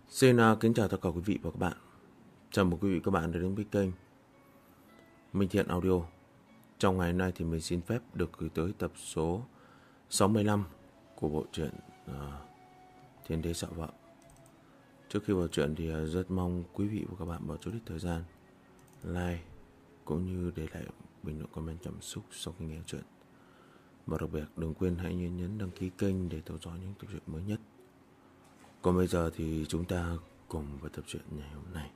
Xin kính chào tất cả quý vị và các bạn. Chào mừng quý vị và các bạn đã đến với kênh Minh Thiện Audio. Trong ngày hôm nay thì mình xin phép được gửi tới tập số 65 của bộ truyện Thiên Đế Sợ Vợ. Trước khi vào truyện thì rất mong quý vị và các bạn bỏ chút ít thời gian like cũng như để lại bình luận comment cảm xúc sau khi nghe truyện. Và đặc biệt đừng quên hãy nhấn đăng ký kênh để theo dõi những tập truyện mới nhất. Còn bây giờ thì chúng ta cùng vào tập truyện ngày hôm nay.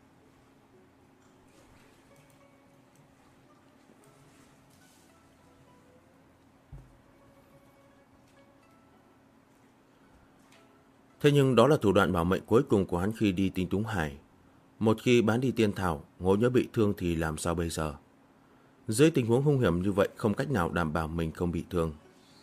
Thế nhưng đó là thủ đoạn bảo mệnh cuối cùng của hắn khi đi Tinh Túng Hải. Một khi bán đi tiên thảo, Ngô Nhớ bị thương thì làm sao bây giờ? Dưới tình huống hung hiểm như vậy không cách nào đảm bảo mình không bị thương.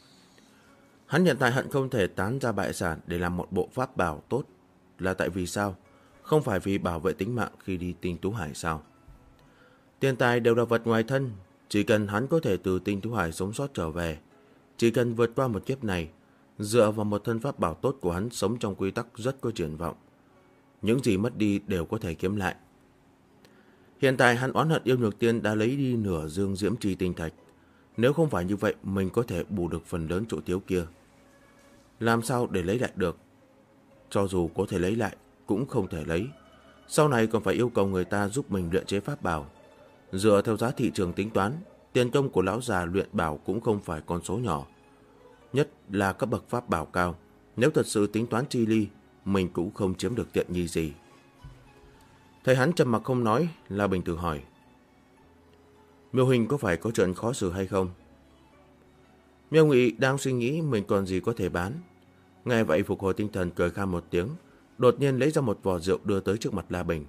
Hắn hiện tại hận không thể tán ra bại sản để làm một bộ pháp bảo tốt. Là tại vì sao? Không phải vì bảo vệ tính mạng khi đi Tinh Tú Hải sao? Tiền tài đều là vật ngoài thân. Chỉ cần hắn có thể từ Tinh Tú Hải sống sót trở về, chỉ cần vượt qua một kiếp này, dựa vào một thân pháp bảo tốt của hắn sống trong quy tắc rất có triển vọng. Những gì mất đi đều có thể kiếm lại. Hiện tại hắn oán hận Yêu Nhược Tiên đã lấy đi nửa dương diễm trì tinh thạch. Nếu không phải như vậy, mình có thể bù được phần lớn chỗ thiếu kia. Làm sao để lấy lại được? Cho dù có thể lấy lại, cũng không thể lấy. Sau này còn phải yêu cầu người ta giúp mình luyện chế pháp bảo. Dựa theo giá thị trường tính toán, tiền công của lão già luyện bảo cũng không phải con số nhỏ. Nhất là các bậc pháp bảo cao. Nếu thật sự tính toán chi ly, mình cũng không chiếm được tiện nghi gì. Thấy hắn trầm mặc không nói, La Bình tự hỏi. Miêu Hình có phải có chuyện khó xử hay không? Miêu Nghị đang suy nghĩ mình còn gì có thể bán. Nghe vậy phục hồi tinh thần cười khan một tiếng, đột nhiên lấy ra một vò rượu đưa tới trước mặt La Bình.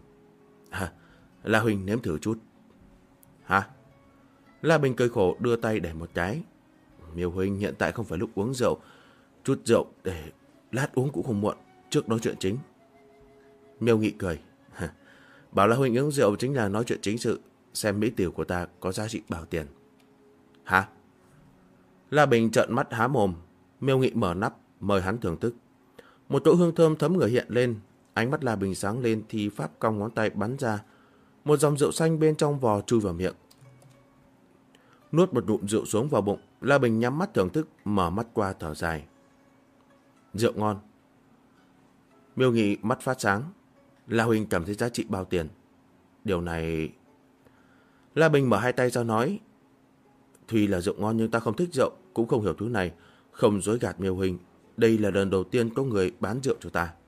La Huynh nếm thử chút. Hả? La Bình cười khổ đưa tay để một cái. Miêu Huynh hiện tại không phải lúc uống rượu. Chút rượu để lát uống cũng không muộn, trước nói chuyện chính. Miêu Nghị cười. Bảo La Huynh uống rượu chính là nói chuyện chính sự, xem mỹ tiểu của ta có giá trị bao tiền. Hả? La Bình trợn mắt há mồm. Miêu Nghị mở nắp, mời hắn thưởng thức. Một cỗ hương thơm thấm người hiện lên. Ánh mắt La Bình sáng lên thì pháp cong ngón tay bắn ra. Một dòng rượu xanh bên trong vò chui vào miệng. Nuốt một ngụm rượu xuống vào bụng, La Bình nhắm mắt thưởng thức, mở mắt qua thở dài. Rượu ngon. Miêu Nghị mắt phát sáng. La Huynh cảm thấy giá trị bao tiền? Điều này... La Bình mở hai tay ra nói. Tuy là rượu ngon nhưng ta không thích rượu, cũng không hiểu thứ này. Không dối gạt Miêu Huynh, đây là lần đầu tiên có người bán rượu cho ta.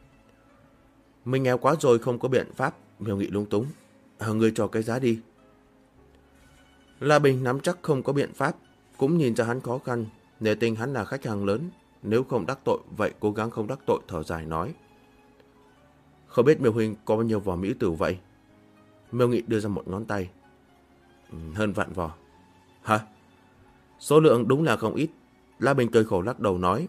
Mình nghèo quá rồi không có biện pháp. Miêu Nghị lung túng. Ngươi cho cái giá đi. La Bình nắm chắc không có biện pháp, cũng nhìn ra hắn khó khăn. Nể tình hắn là khách hàng lớn, nếu không đắc tội, vậy cố gắng không đắc tội, thở dài nói. Không biết Miêu Huynh có bao nhiêu vò mỹ tử vậy? Miêu Nghị đưa ra một ngón tay. Hơn vạn vò. Hả? Số lượng đúng là không ít. La Bình cười khổ lắc đầu nói.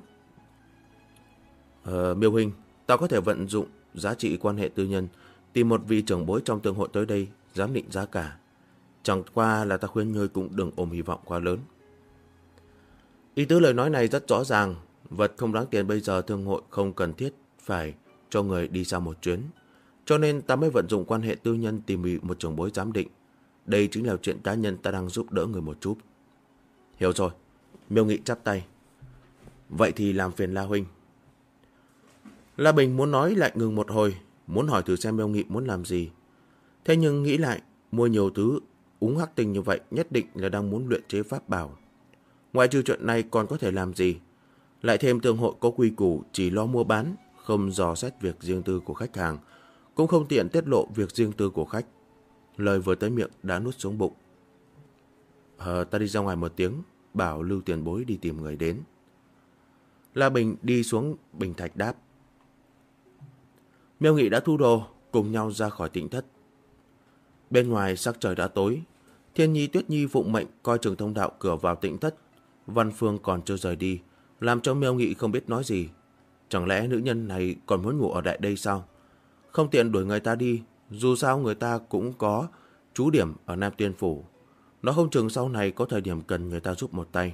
Miêu Huynh, ta có thể vận dụng giá trị quan hệ tư nhân, tìm một vị trưởng bối trong tương hội tới đây, giám định giá cả. Chẳng qua là ta khuyên ngươi cũng đừng ôm hy vọng quá lớn. Ý tứ lời nói này rất rõ ràng. Vật không đáng tiền bây giờ thương hội không cần thiết phải cho người đi xa một chuyến. Cho nên ta mới vận dụng quan hệ tư nhân tìm một trưởng bối giám định. Đây chính là chuyện cá nhân ta đang giúp đỡ người một chút. Hiểu rồi. Miêu Nghị chắp tay. Vậy thì làm phiền La Huynh. La Bình muốn nói lại ngừng một hồi, muốn hỏi thử xem Miêu Nghị muốn làm gì. Thế nhưng nghĩ lại, mua nhiều thứ, uống hắc tinh như vậy nhất định là đang muốn luyện chế pháp bảo. Ngoại trừ chuyện này còn có thể làm gì? Lại thêm thương hội có quy củ chỉ lo mua bán, không dò xét việc riêng tư của khách hàng, cũng không tiện tiết lộ việc riêng tư của khách. Lời vừa tới miệng đã nuốt xuống bụng. Ta đi ra ngoài một tiếng, bảo Lưu tiền bối đi tìm người đến. La Bình đi xuống bình thạch đáp. Miêu Nghị đã thu đồ, cùng nhau ra khỏi Tĩnh Thất. Bên ngoài sắc trời đã tối. Thiên Nhi Tuyết Nhi phụng mệnh coi chừng thông đạo cửa vào Tĩnh Thất. Văn Phương còn chưa rời đi, làm cho Miêu Nghị không biết nói gì. Chẳng lẽ nữ nhân này còn muốn ngủ ở đại đây sao? Không tiện đuổi người ta đi, dù sao người ta cũng có trú điểm ở Nam Tiên Phủ. Nó không chừng sau này có thời điểm cần người ta giúp một tay.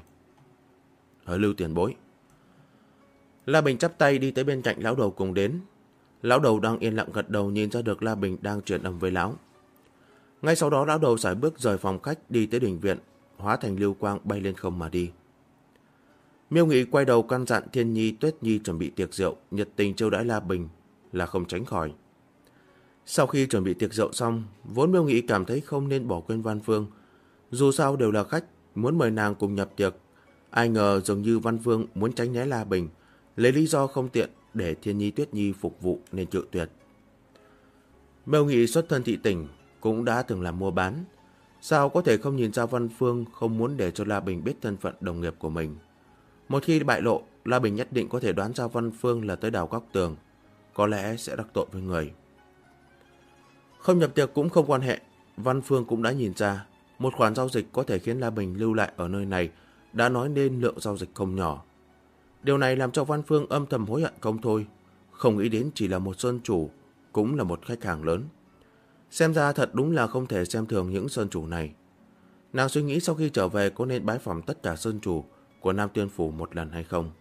Lưu tiền bối. La Bình chắp tay đi tới bên cạnh lão đầu cùng đến. Lão đầu đang yên lặng gật đầu, nhìn ra được La Bình đang truyền âm với lão. Ngay sau đó lão đầu sải bước rời phòng khách đi tới đình viện, hóa thành lưu quang bay lên không mà đi. Miêu Nghị quay đầu căn dặn Thiên Nhi, Tuyết Nhi chuẩn bị tiệc rượu, nhiệt tình chiêu đãi La Bình là không tránh khỏi. Sau khi chuẩn bị tiệc rượu xong, vốn Miêu Nghị cảm thấy không nên bỏ quên Văn Phương. Dù sao đều là khách, muốn mời nàng cùng nhập tiệc. Ai ngờ dường như Văn Phương muốn tránh né La Bình, lấy lý do không tiện để Thiên Nhi, Tuyết Nhi phục vụ nên cự tuyệt. Miêu Nghị xuất thân thị tỉnh, cũng đã từng làm mua bán. Sao có thể không nhìn ra Văn Phương không muốn để cho La Bình biết thân phận đồng nghiệp của mình. Một khi bại lộ, La Bình nhất định có thể đoán ra Văn Phương là tới đào góc tường, có lẽ sẽ đắc tội với người. Không nhập tiệc cũng không quan hệ, Văn Phương cũng đã nhìn ra một khoản giao dịch có thể khiến La Bình lưu lại ở nơi này đã nói nên lượng giao dịch không nhỏ. Điều này làm cho Văn Phương âm thầm hối hận không thôi, không nghĩ đến chỉ là một sơn chủ, cũng là một khách hàng lớn. Xem ra thật đúng là không thể xem thường những sơn chủ này. Nàng suy nghĩ sau khi trở về có nên bái phỏng tất cả sơn chủ của Nam Tuyên Phủ một lần hay không.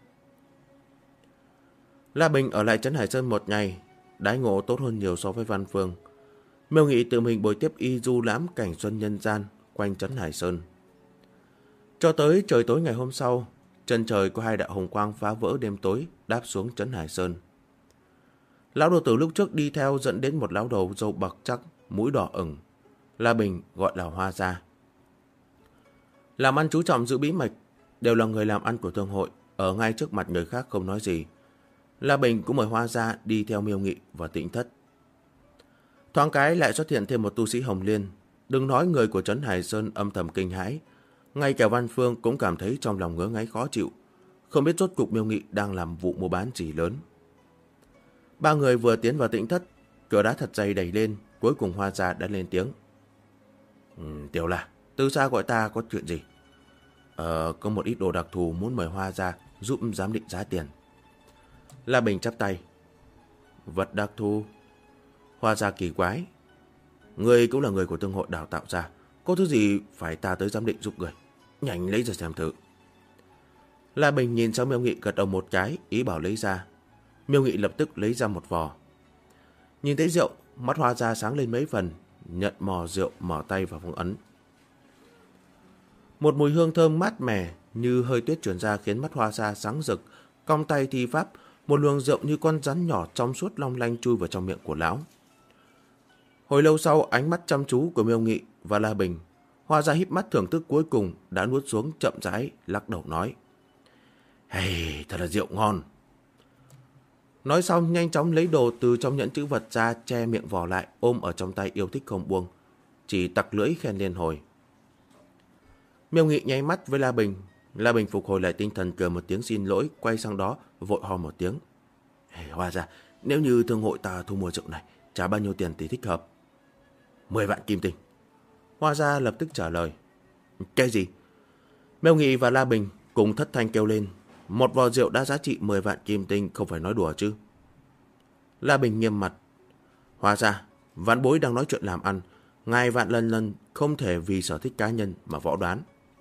La Bình ở lại trấn Hải Sơn một ngày, đãi ngộ tốt hơn nhiều so với Văn Phương. Miêu Nghị tự mình bồi tiếp y du lãm cảnh xuân nhân gian quanh trấn Hải Sơn. Cho tới trời tối ngày hôm sau, chân trời có hai đạo hồng quang phá vỡ đêm tối đáp xuống trấn Hải Sơn. Lão đầu tử lúc trước đi theo dẫn đến một lão đầu râu bạc chắc, mũi đỏ ửng. La Bình gọi là Hoa Gia. Làm ăn chú trọng giữ bí mật, đều là người làm ăn của thương hội, ở ngay trước mặt người khác không nói gì. La Bình cũng mời Hoa Gia đi theo Miêu Nghị và Tĩnh Thất. Thoáng cái lại xuất hiện thêm một tu sĩ Hồng Liên. Đừng nói người của trấn Hải Sơn âm thầm kinh hãi, ngay cả Văn Phương cũng cảm thấy trong lòng ngứa ngáy khó chịu, không biết rốt cục Miêu Nghị đang làm vụ mua bán gì lớn. Ba người vừa tiến vào Tĩnh Thất, cửa đá thật dày đẩy lên, cuối cùng Hoa Gia đã lên tiếng. Tiểu La, từ xa gọi ta có chuyện gì? Có một ít đồ đặc thù muốn mời Hoa Gia giúp giám định giá tiền. La Bình chắp tay. Vật đặc thù? Hoa Gia kỳ quái. Người cũng là người của thương hội đào tạo ra, có thứ gì phải ta tới giám định giúp người? Nhanh lấy ra xem thử. La Bình nhìn sang Miêu Nghị gật đầu một cái, ý bảo lấy ra. Miêu Nghị lập tức lấy ra một vò. Nhìn thấy rượu, mắt Hoa Gia sáng lên mấy phần, nhận mò rượu, mở tay vào phong ấn. Một mùi hương thơm mát mẻ như hơi tuyết truyền ra khiến mắt Hoa Gia sáng rực, cong tay thi pháp, một luồng rượu như con rắn nhỏ trong suốt long lanh chui vào trong miệng của lão. Hồi lâu sau, ánh mắt chăm chú của Miêu Nghị và La Bình, Hoa Gia híp mắt thưởng thức cuối cùng đã nuốt xuống chậm rãi, lắc đầu nói: "Hey, thật là rượu ngon." Nói xong nhanh chóng lấy đồ từ trong nhẫn trữ vật ra, che miệng vò lại, ôm ở trong tay yêu thích không buông, chỉ tặc lưỡi khen liên hồi. Miêu Nghị nháy mắt với La Bình. La Bình phục hồi lại tinh thần, cười một tiếng xin lỗi, quay sang đó vội ho một tiếng. Hey, Hoa Gia, nếu như thương hội ta thu mua rượu này, trả bao nhiêu tiền thì thích hợp? 10 vạn kim tinh. Hoa Gia lập tức trả lời. Cái gì? Miêu Nghị và La Bình cùng thất thanh kêu lên. Một vò rượu đã giá trị 10 vạn kim tinh, không phải nói đùa chứ? La Bình nghiêm mặt. Hoa Gia, vạn bối đang nói chuyện làm ăn, ngài vạn lần không thể vì sở thích cá nhân mà võ đoán.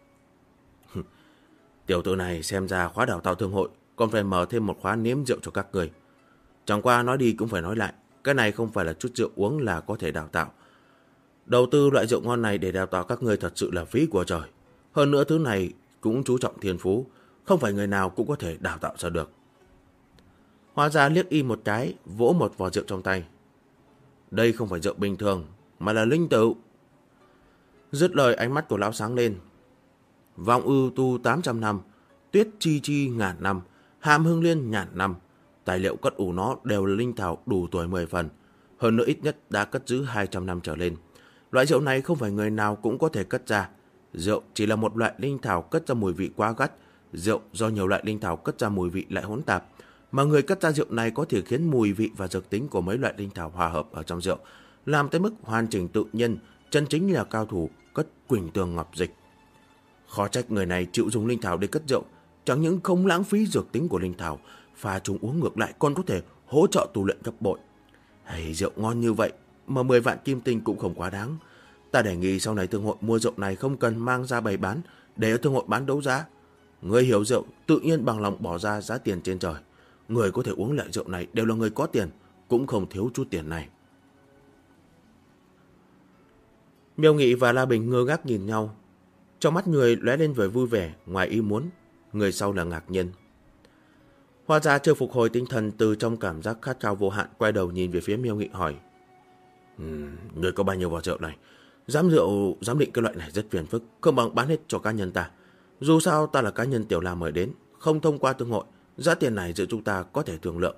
Tiểu tử này xem ra khóa đào tạo thương hội còn phải mở thêm một khóa nếm rượu cho các người. Chẳng qua nói đi cũng phải nói lại, cái này không phải là chút rượu uống là có thể đào tạo. Đầu tư loại rượu ngon này để đào tạo các người thật sự là phí của trời. Hơn nữa thứ này cũng chú trọng thiên phú, không phải người nào cũng có thể đào tạo ra được. Hoa Gia liếc y một cái, vỗ một vò rượu trong tay. Đây không phải rượu bình thường, mà là linh tửu. Dứt lời ánh mắt của lão sáng lên. Vọng ưu tu 800 năm, tuyết chi chi ngàn năm, hàm hương liên ngàn năm. Tài liệu cất ủ nó đều là linh thảo đủ tuổi 10 phần. Hơn nữa ít nhất đã cất giữ 200 năm trở lên. Loại rượu này không phải người nào cũng có thể cất ra. Rượu chỉ là một loại linh thảo cất ra mùi vị quá gắt. Rượu do nhiều loại linh thảo cất ra mùi vị lại hỗn tạp. Mà người cất ra rượu này có thể khiến mùi vị và dược tính của mấy loại linh thảo hòa hợp ở trong rượu, làm tới mức hoàn chỉnh tự nhiên, chân chính là cao thủ cất quỳnh tường ngọc dịch. Khó trách người này chịu dùng linh thảo để cất rượu, chẳng những không lãng phí dược tính của linh thảo, pha chúng uống ngược lại còn có thể hỗ trợ tu luyện gấp bội. Hay rượu ngon như vậy mà 10 vạn kim tinh cũng không quá đáng. Ta đề nghị sau này thương hội mua rượu này không cần mang ra bày bán, để ở thương hội bán đấu giá. Người hiểu rượu tự nhiên bằng lòng bỏ ra giá tiền trên trời. Người có thể uống loại rượu này đều là người có tiền, cũng không thiếu chút tiền này. Miêu Nghị và La Bình ngơ ngác nhìn nhau. Trong mắt người lóe lên vẻ vui vẻ, ngoài ý muốn, người sau là ngạc nhiên. Hoa Gia chưa phục hồi tinh thần từ trong cảm giác khát khao vô hạn, quay đầu nhìn về phía Miêu Nghị hỏi. Người có bao nhiêu vò rượu này? Giám định cái loại này rất phiền phức, không bằng bán hết cho cá nhân ta. Dù sao ta là cá nhân Tiểu La mời đến, không thông qua thương hội, giá tiền này giữa chúng ta có thể thương lượng.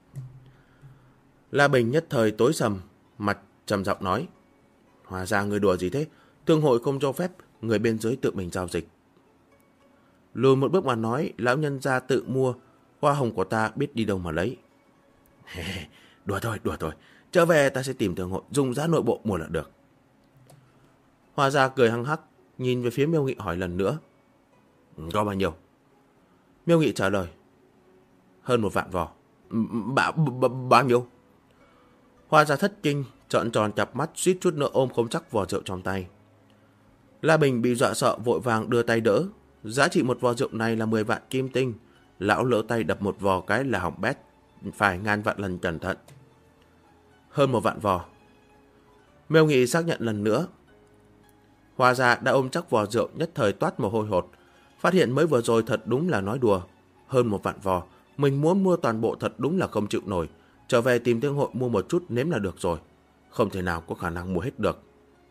La Bình nhất thời tối sầm, mặt trầm giọng nói. Hóa ra người đùa gì thế? Thương hội không cho phép, người bên dưới tự mình giao dịch. Lùi một bước mà nói, lão nhân gia tự mua, hoa hồng của ta biết đi đâu mà lấy. Đùa thôi. Trở về ta sẽ tìm thương hội, dùng giá nội bộ mua là được. Hoa Gia cười hăng hắc, nhìn về phía Miêu Nghị hỏi lần nữa. Có bao nhiêu? Miêu Nghị trả lời. Hơn 1 vạn vò. Bao nhiêu? Hoa Gia thất kinh, trợn tròn cặp mắt, suýt chút nữa ôm không chắc vò rượu trong tay. La Bình bị dọa sợ vội vàng đưa tay đỡ. Giá trị một vò rượu này là 10 vạn kim tinh. Lão lỡ tay đập một vò cái là hỏng bét, phải ngàn vạn lần cẩn thận. Hơn 1 vạn vò. Miêu Nghị xác nhận lần nữa. Hoa Gia đã ôm chắc vò rượu, nhất thời toát mồ hôi hột. Phát hiện mới vừa rồi thật đúng là nói đùa. Hơn 1 vạn vò, mình muốn mua toàn bộ thật đúng là không chịu nổi. Trở về tìm thương hội mua một chút nếm là được rồi. Không thể nào có khả năng mua hết được.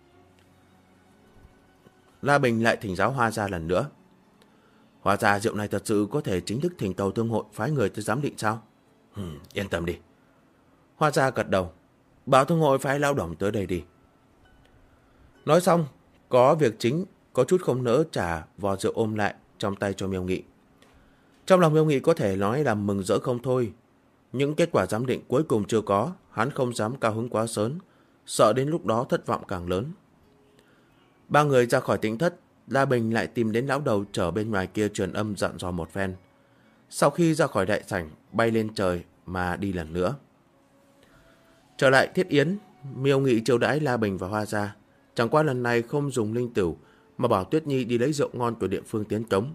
La Bình lại thỉnh giáo Hoa Gia lần nữa. Hoa Gia, rượu này thật sự có thể chính thức thỉnh cầu thương hội phái người tới giám định sao? Yên tâm đi. Hoa Gia gật đầu. Bảo thương hội phái lao động tới đây đi. Nói xong, có việc chính, có chút không nỡ trả vò rượu ôm lại trong tay cho Miêu Nghị. Trong lòng Miêu Nghị có thể nói là mừng rỡ không thôi. Những kết quả giám định cuối cùng chưa có, hắn không dám cao hứng quá sớm, sợ đến lúc đó thất vọng càng lớn. Ba người ra khỏi tỉnh thất, La Bình lại tìm đến lão đầu trở bên ngoài kia truyền âm dặn dò một phen. Sau khi ra khỏi đại sảnh, bay lên trời mà đi lần nữa. Trở lại Thiết Yến, Miêu Nghị chiêu đãi La Bình và Hoa Gia. Chẳng qua lần này không dùng linh tửu, mà bảo Tuyết Nhi đi lấy rượu ngon của địa phương Tiến Cống.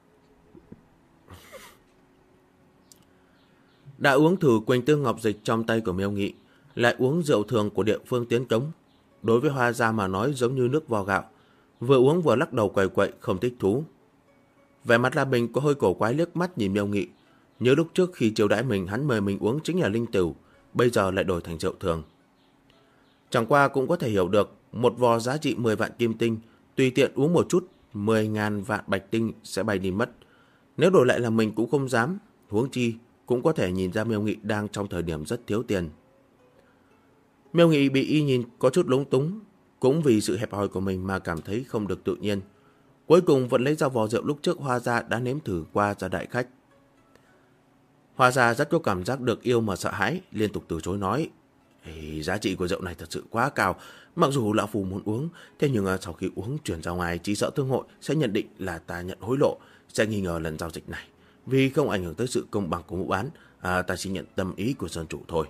Đã uống thử Quỳnh Tương Ngọc Dịch trong tay của Miêu Nghị, lại uống rượu thường của địa phương Tiến Cống. Đối với Hoa Gia mà nói giống như nước vo gạo, vừa uống vừa lắc đầu quậy quậy, không thích thú. Vẻ mặt La Bình có hơi cổ quái, liếc mắt nhìn Miêu Nghị. Nhớ lúc trước khi chiêu đãi mình, hắn mời mình uống chính là linh tửu, bây giờ lại đổi thành rượu thường. Chẳng qua cũng có thể hiểu được, một vò giá trị 10 vạn kim tinh, tùy tiện uống một chút, 10.000 vạn bạch tinh sẽ bay đi mất. Nếu đổi lại là mình cũng không dám, huống chi cũng có thể nhìn ra Miêu Nghị đang trong thời điểm rất thiếu tiền. Miêu Nghị bị y nhìn có chút lúng túng, cũng vì sự hẹp hòi của mình mà cảm thấy không được tự nhiên. Cuối cùng vẫn lấy ra vò rượu lúc trước Hoa Gia đã nếm thử qua ra đại khách. Hoa Gia rất có cảm giác được yêu mà sợ hãi, liên tục từ chối nói. Giá trị của rượu này thật sự quá cao, mặc dù lão phu muốn uống, thế nhưng sau khi uống chuyển ra ngoài, chỉ sợ thương hội sẽ nhận định là ta nhận hối lộ, sẽ nghi ngờ lần giao dịch này. Vì không ảnh hưởng tới sự công bằng của vụ án, ta chỉ nhận tâm ý của sơn chủ thôi.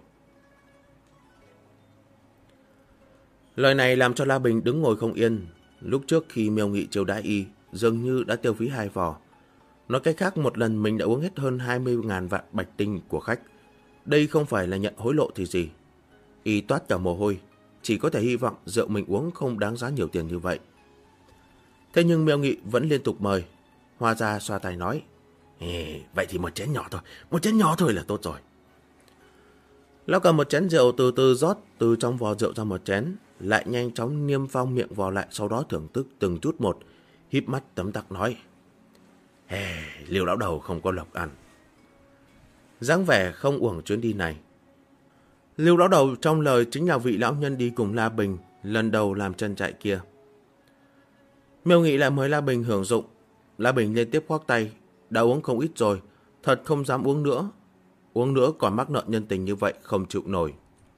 Lời này làm cho La Bình đứng ngồi không yên. Lúc trước khi Miêu Nghị chiêu đãi y, dường như đã tiêu phí 2 vò. Nói cách khác, một lần mình đã uống hết hơn 20.000 vạn bạch tinh của khách. Đây không phải là nhận hối lộ thì gì. Y toát cả mồ hôi, chỉ có thể hy vọng rượu mình uống không đáng giá nhiều tiền như vậy. Thế nhưng Miêu Nghị vẫn liên tục mời. Hoa Gia xoa tay nói. Vậy thì một chén nhỏ thôi là tốt rồi. Lão cầm một chén rượu từ từ rót từ trong vò rượu ra một chén, lại nhanh chóng niêm phong miệng vò lại, sau đó thưởng thức từng chút một, híp mắt tấm tắc nói. Liêu lão đầu không có lộc ăn. Dáng vẻ không uổng chuyến đi này. Liêu lão đầu trong lời chính là vị lão nhân đi cùng La Bình lần đầu làm chân chạy kia. Miêu Nghị lại mời La Bình hưởng dụng. La Bình liên tiếp khoác tay. Đã uống không ít rồi, thật không dám uống nữa. Uống nữa còn mắc nợ nhân tình như vậy không chịu nổi.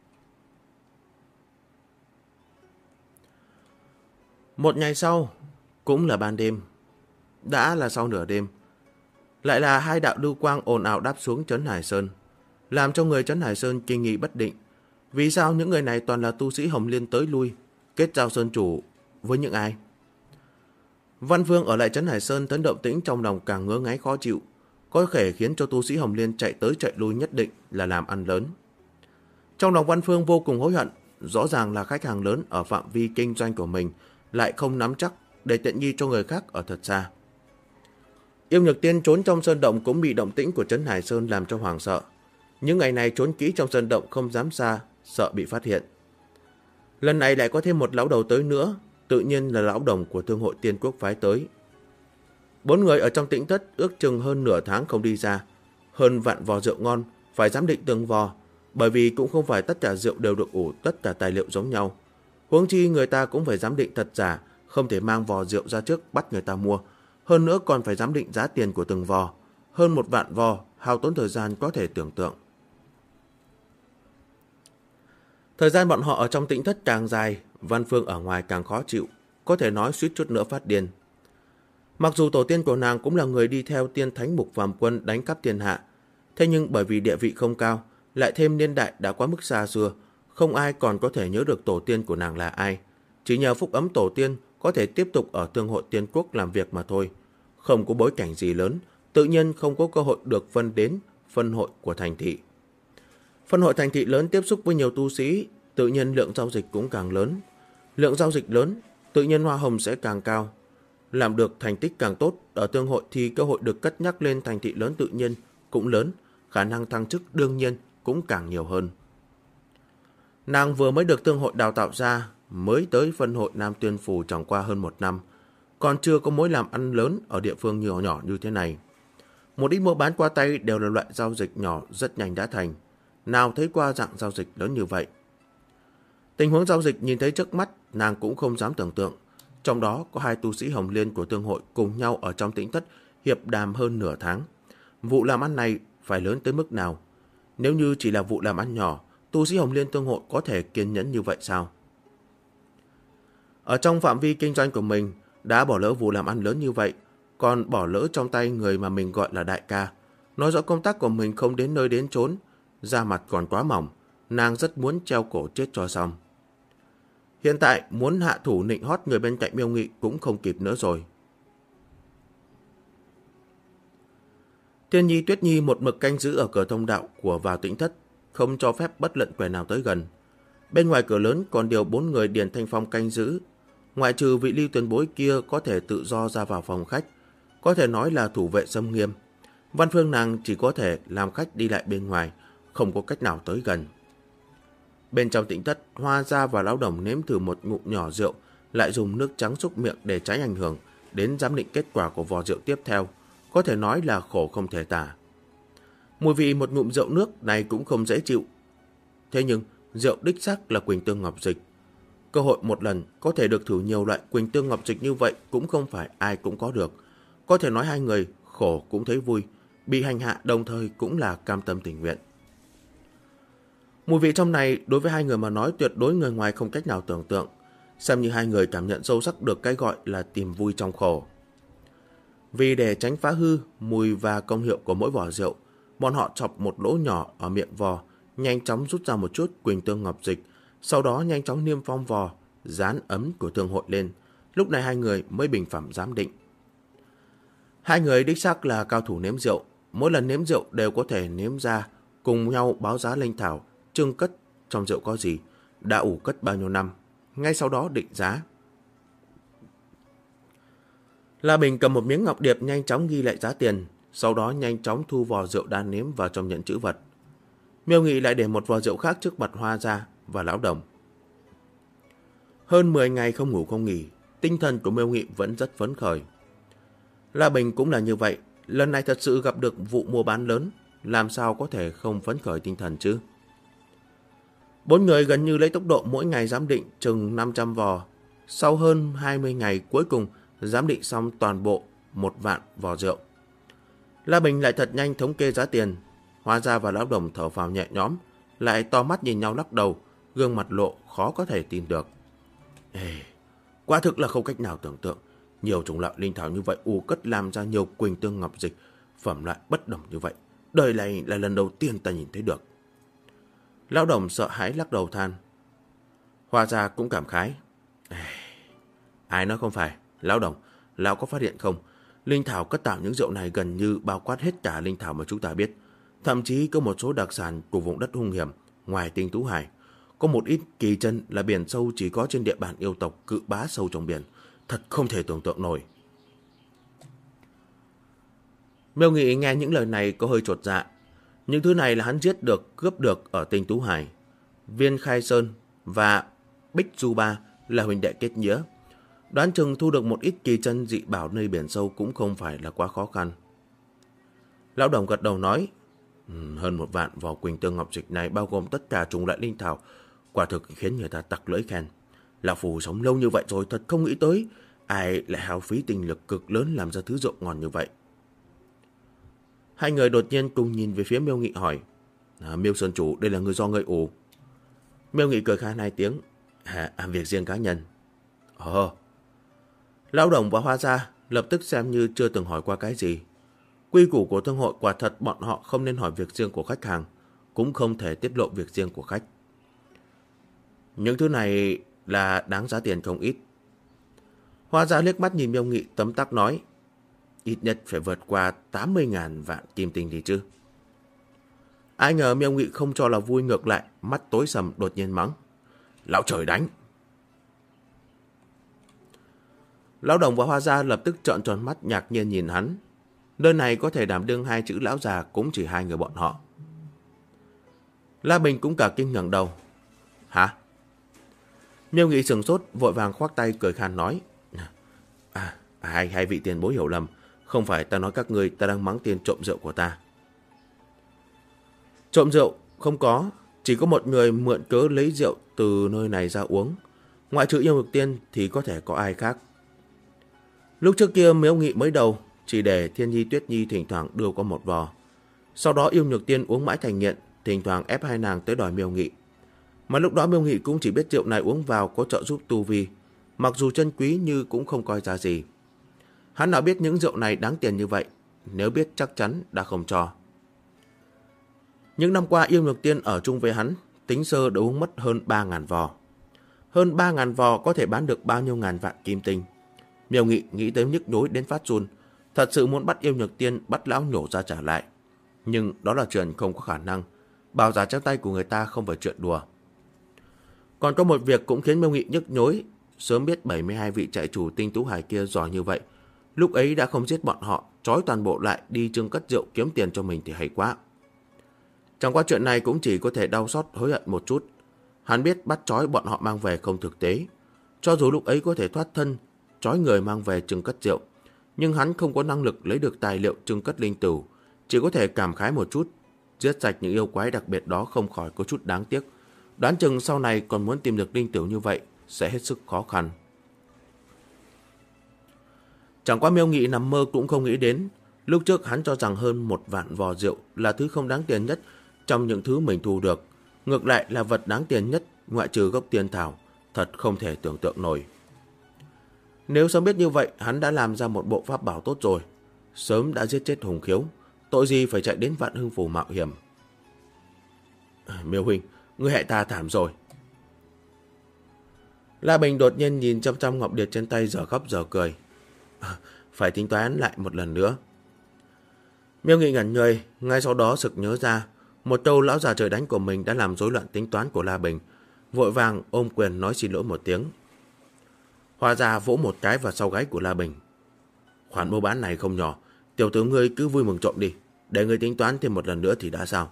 Một ngày sau, cũng là ban đêm. Đã là sau nửa đêm. Lại là 2 đạo lưu quang ồn ào đáp xuống trấn Hải Sơn, làm cho người trấn Hải Sơn kinh nghi bất định. Vì sao những người này toàn là tu sĩ Hồng Liên tới lui, kết giao sơn chủ với những ai? Văn Vương ở lại trấn Hải Sơn thấy động tĩnh trong lòng càng ngứa ngáy khó chịu. Có thể khiến cho tu sĩ Hồng Liên chạy tới chạy lui nhất định là làm ăn lớn. Trong lòng Văn Phương vô cùng hối hận, rõ ràng là khách hàng lớn ở phạm vi kinh doanh của mình, lại không nắm chắc để tiện nghi cho người khác ở thật xa. Yêu Nhược Tiên trốn trong sơn động cũng bị động tĩnh của Trấn Hải Sơn làm cho hoảng sợ. Những ngày này trốn kỹ trong sơn động không dám ra, sợ bị phát hiện. Lần này lại có thêm một lão đầu tới nữa, tự nhiên là lão đồng của Thương hội Tiên Quốc phái tới. 4 người ở trong Tĩnh Thất ước chừng hơn nửa tháng không đi ra, hơn vạn vò rượu ngon, phải giám định từng vò, bởi vì cũng không phải tất cả rượu đều được ủ tất cả tài liệu giống nhau. Huống chi người ta cũng phải giám định thật giả, không thể mang vò rượu ra trước bắt người ta mua. Hơn nữa còn phải giám định giá tiền của từng vò, hơn 1 vạn vò, hao tốn thời gian có thể tưởng tượng. Thời gian bọn họ ở trong Tĩnh Thất càng dài, Văn Phương ở ngoài càng khó chịu, có thể nói suýt chút nữa phát điên. Mặc dù tổ tiên của nàng cũng là người đi theo tiên thánh Mục Phàm Quân đánh cắp thiên hạ, thế nhưng bởi vì địa vị không cao, lại thêm niên đại đã quá mức xa xưa, không ai còn có thể nhớ được tổ tiên của nàng là ai. Chỉ nhờ phúc ấm tổ tiên có thể tiếp tục ở Thương hội Tiên Quốc làm việc mà thôi. Không có bối cảnh gì lớn, tự nhiên không có cơ hội được phân đến phân hội của thành thị. Phân hội thành thị lớn tiếp xúc với nhiều tu sĩ, tự nhiên lượng giao dịch cũng càng lớn. Lượng giao dịch lớn, tự nhiên hoa hồng sẽ càng cao. Làm được thành tích càng tốt ở thương hội thì cơ hội được cất nhắc lên thành thị lớn tự nhiên cũng lớn, khả năng thăng chức đương nhiên cũng càng nhiều hơn. Nàng vừa mới được thương hội đào tạo ra, mới tới phân hội Nam Tuyên Phủ chẳng qua hơn 1 năm, còn chưa có mối làm ăn lớn ở địa phương nhỏ nhỏ như thế này. Một ít mua bán qua tay đều là loại giao dịch nhỏ rất nhanh đã thành, nào thấy qua dạng giao dịch lớn như vậy. Tình huống giao dịch nhìn thấy trước mắt, nàng cũng không dám tưởng tượng. Trong đó có 2 tu sĩ Hồng Liên của thương hội cùng nhau ở trong Tĩnh Thất hiệp đàm hơn nửa tháng. Vụ làm ăn này phải lớn tới mức nào? Nếu như chỉ là vụ làm ăn nhỏ, tu sĩ Hồng Liên thương hội có thể kiên nhẫn như vậy sao? Ở trong phạm vi kinh doanh của mình, đã bỏ lỡ vụ làm ăn lớn như vậy, còn bỏ lỡ trong tay người mà mình gọi là đại ca. Nói rõ công tác của mình không đến nơi đến chốn, da mặt còn quá mỏng, nàng rất muốn treo cổ chết cho xong. Hiện tại muốn hạ thủ nịnh hót người bên cạnh Miêu Nghị cũng không kịp nữa rồi. Thiên Nhi Tuyết Nhi một mực canh giữ ở cửa thông đạo của vào Tĩnh Thất, không cho phép bất luận kẻ nào tới gần. Bên ngoài cửa lớn còn điều 4 người Điền Thanh Phong canh giữ, ngoại trừ vị Lưu Tiền Bối kia có thể tự do ra vào phòng khách, có thể nói là thủ vệ xâm nghiêm. Văn Phương nàng chỉ có thể làm khách đi lại bên ngoài, không có cách nào tới gần. Bên trong Tĩnh Thất, Hoa Gia và Lão Đồng nếm thử một ngụm nhỏ rượu, lại dùng nước trắng xúc miệng để tránh ảnh hưởng đến giám định kết quả của vò rượu tiếp theo, có thể nói là khổ không thể tả. Mùi vị một ngụm rượu nước này cũng không dễ chịu. Thế nhưng, rượu đích xác là Quỳnh Tương Ngọc Dịch. Cơ hội một lần có thể được thử nhiều loại Quỳnh Tương Ngọc Dịch như vậy cũng không phải ai cũng có được. Có thể nói 2 người khổ cũng thấy vui, bị hành hạ đồng thời cũng là cam tâm tình nguyện. Mùi vị trong này đối với 2 người mà nói tuyệt đối người ngoài không cách nào tưởng tượng, xem như 2 người cảm nhận sâu sắc được cái gọi là tìm vui trong khổ. Vì để tránh phá hư mùi và công hiệu của mỗi vỏ rượu, bọn họ chọc một lỗ nhỏ ở miệng vò, nhanh chóng rút ra một chút Quỳnh Tương Ngọc Dịch, sau đó nhanh chóng niêm phong vò, dán ấm của thương hội lên. Lúc này 2 người mới bình phẩm giám định. 2 người đích xác là cao thủ nếm rượu, mỗi lần nếm rượu đều có thể nếm ra, cùng nhau báo giá linh thảo, trưng cất trong rượu có gì, đã ủ cất bao nhiêu năm, ngay sau đó định giá. La Bình cầm một miếng ngọc điệp nhanh chóng ghi lại giá tiền, sau đó nhanh chóng thu vò rượu đã nếm vào trong nhẫn chữ vật. Miêu Nghị lại để một vò rượu khác trước mặt Hoa Gia và Lão Đồng. Hơn 10 ngày không ngủ không nghỉ, tinh thần của Miêu Nghị vẫn rất phấn khởi. La Bình cũng là như vậy, lần này thật sự gặp được vụ mua bán lớn, làm sao có thể không phấn khởi tinh thần chứ? 4 người gần như lấy tốc độ mỗi ngày giám định chừng 500 vò. Sau hơn 20 ngày cuối cùng giám định xong toàn bộ 1 vạn vò rượu. La Bình lại thật nhanh thống kê giá tiền. Hoa Gia và Lão Đồng thở phào nhẹ nhõm, lại to mắt nhìn nhau lắc đầu, gương mặt lộ khó có thể tin được. Quả thực là không cách nào tưởng tượng, nhiều chủng loại linh thảo như vậy ủ cất làm ra nhiều Quỳnh Tương Ngọc Dịch, phẩm loại bất đồng như vậy, đời này là lần đầu tiên ta nhìn thấy được. Lão Đồng sợ hãi lắc đầu than. Hoa Gia cũng cảm khái. Ai nói không phải, Lão Đồng, lão có phát hiện không? Linh thảo cất tạo những rượu này gần như bao quát hết cả linh thảo mà chúng ta biết. Thậm chí có một số đặc sản của vùng đất hung hiểm ngoài Tinh Tú Hải, có một ít kỳ chân là biển sâu chỉ có trên địa bàn yêu tộc Cự Bá sâu trong biển. Thật không thể tưởng tượng nổi. Miêu Nghị nghe những lời này có hơi chột dạ. Những thứ này là hắn giết được, cướp được ở Tinh Tú Hải. Viên Khai Sơn và Bích Du Ba là huynh đệ kết nghĩa. Đoán chừng thu được một ít kỳ chân dị bảo nơi biển sâu cũng không phải là quá khó khăn. Lão Đồng gật đầu nói, hơn 1 vạn vỏ Quỳnh Tương Ngọc Dịch này bao gồm tất cả chủng loại linh thảo, quả thực khiến người ta tặc lưỡi khen. Lão Phù sống lâu như vậy rồi, thật không nghĩ tới ai lại hao phí tinh lực cực lớn làm ra thứ rượu ngon như vậy. Hai người đột nhiên cùng nhìn về phía Miêu Nghị hỏi, Miêu Sơn Chủ, đây là người do ngươi ủ. Miêu Nghị cười khan 2 tiếng, việc riêng cá nhân. Lão Đồng và Hoa Gia lập tức xem như chưa từng hỏi qua cái gì. Quy củ của thương hội quả thật bọn họ không nên hỏi việc riêng của khách hàng, cũng không thể tiết lộ việc riêng của khách. Những thứ này là đáng giá tiền không ít. Hoa Gia liếc mắt nhìn Miêu Nghị tấm tắc nói, ít nhất phải vượt qua 80.000 vạn kim tinh đi chứ. Ai ngờ Miêu Nghị không cho là vui, ngược lại, mắt tối sầm đột nhiên mắng, lão trời đánh. Lão Đồng và Hoa Gia lập tức trợn tròn mắt ngạc nhiên nhìn hắn. Nơi này có thể đảm đương 2 chữ lão già cũng chỉ 2 người bọn họ. La Bình cũng cả kinh ngẩng đầu. Hả? Miêu Nghị sừng sốt, vội vàng khoác tay cười khan nói, hai vị tiền bối hiểu lầm, không phải ta nói các ngươi, ta đang mắng tiền trộm rượu của ta. Trộm rượu không có, chỉ có một người mượn cớ lấy rượu từ nơi này ra uống. Ngoại trừ Yêu Nhược Tiên thì có thể có ai khác. Lúc trước kia Miêu Nghị mới đầu chỉ để Thiên Nhi Tuyết Nhi thỉnh thoảng đưa qua một vò. Sau đó Yêu Nhược Tiên uống mãi thành nghiện, thỉnh thoảng ép 2 nàng tới đòi Miêu Nghị. Mà lúc đó Miêu Nghị cũng chỉ biết rượu này uống vào có trợ giúp tu vi, mặc dù chân quý như cũng không coi ra gì. Hắn nào biết những rượu này đáng tiền như vậy, nếu biết chắc chắn đã không cho. Những năm qua Yêu Nhược Tiên ở chung với hắn, tính sơ đã uống mất hơn 3.000 vò. Hơn 3.000 vò có thể bán được bao nhiêu ngàn vạn kim tinh. Miêu Nghị nghĩ tới nhức nhối đến phát run, thật sự muốn bắt Yêu Nhược Tiên bắt lão nhổ ra trả lại. Nhưng đó là chuyện không có khả năng, bào giá trong tay của người ta không phải chuyện đùa. Còn có một việc cũng khiến Miêu Nghị nhức nhối, sớm biết 72 vị trại chủ Tinh Tú Hải kia giỏi như vậy, lúc ấy đã không giết bọn họ, trói toàn bộ lại đi trưng cất rượu kiếm tiền cho mình thì hay quá. Chẳng qua chuyện này cũng chỉ có thể đau xót hối hận một chút. Hắn biết bắt trói bọn họ mang về không thực tế. Cho dù lúc ấy có thể thoát thân, trói người mang về trưng cất rượu, nhưng hắn không có năng lực lấy được tài liệu trưng cất linh tửu, chỉ có thể cảm khái một chút. Giết sạch những yêu quái đặc biệt đó không khỏi có chút đáng tiếc. Đoán chừng sau này còn muốn tìm được linh tửu như vậy sẽ hết sức khó khăn. Chẳng qua Miêu Nghị nằm mơ cũng không nghĩ đến, lúc trước hắn cho rằng hơn 1 vạn vò rượu là thứ không đáng tiền nhất trong những thứ mình thu được, ngược lại là vật đáng tiền nhất ngoại trừ gốc tiên thảo, thật không thể tưởng tượng nổi. Nếu sớm biết như vậy, hắn đã làm ra một bộ pháp bảo tốt rồi, sớm đã giết chết Hùng Khiếu, tội gì phải chạy đến Vạn Hưng Phủ mạo hiểm. Miêu huynh, ngươi hại ta thảm rồi. La Bình đột nhiên nhìn chăm chăm ngọc điệp trên tay, giờ khóc giờ cười. Phải tính toán lại một lần nữa. Miêu Nghị ngẩn người, ngay sau đó sực nhớ ra một câu lão già trời đánh của mình đã làm rối loạn tính toán của La Bình, vội vàng ôm quyền nói xin lỗi một tiếng. Hoa Gia vỗ một cái vào sau gáy của La Bình. Khoản mua bán này không nhỏ, tiểu tử ngươi cứ vui mừng trộm đi, để ngươi tính toán thêm một lần nữa thì đã sao.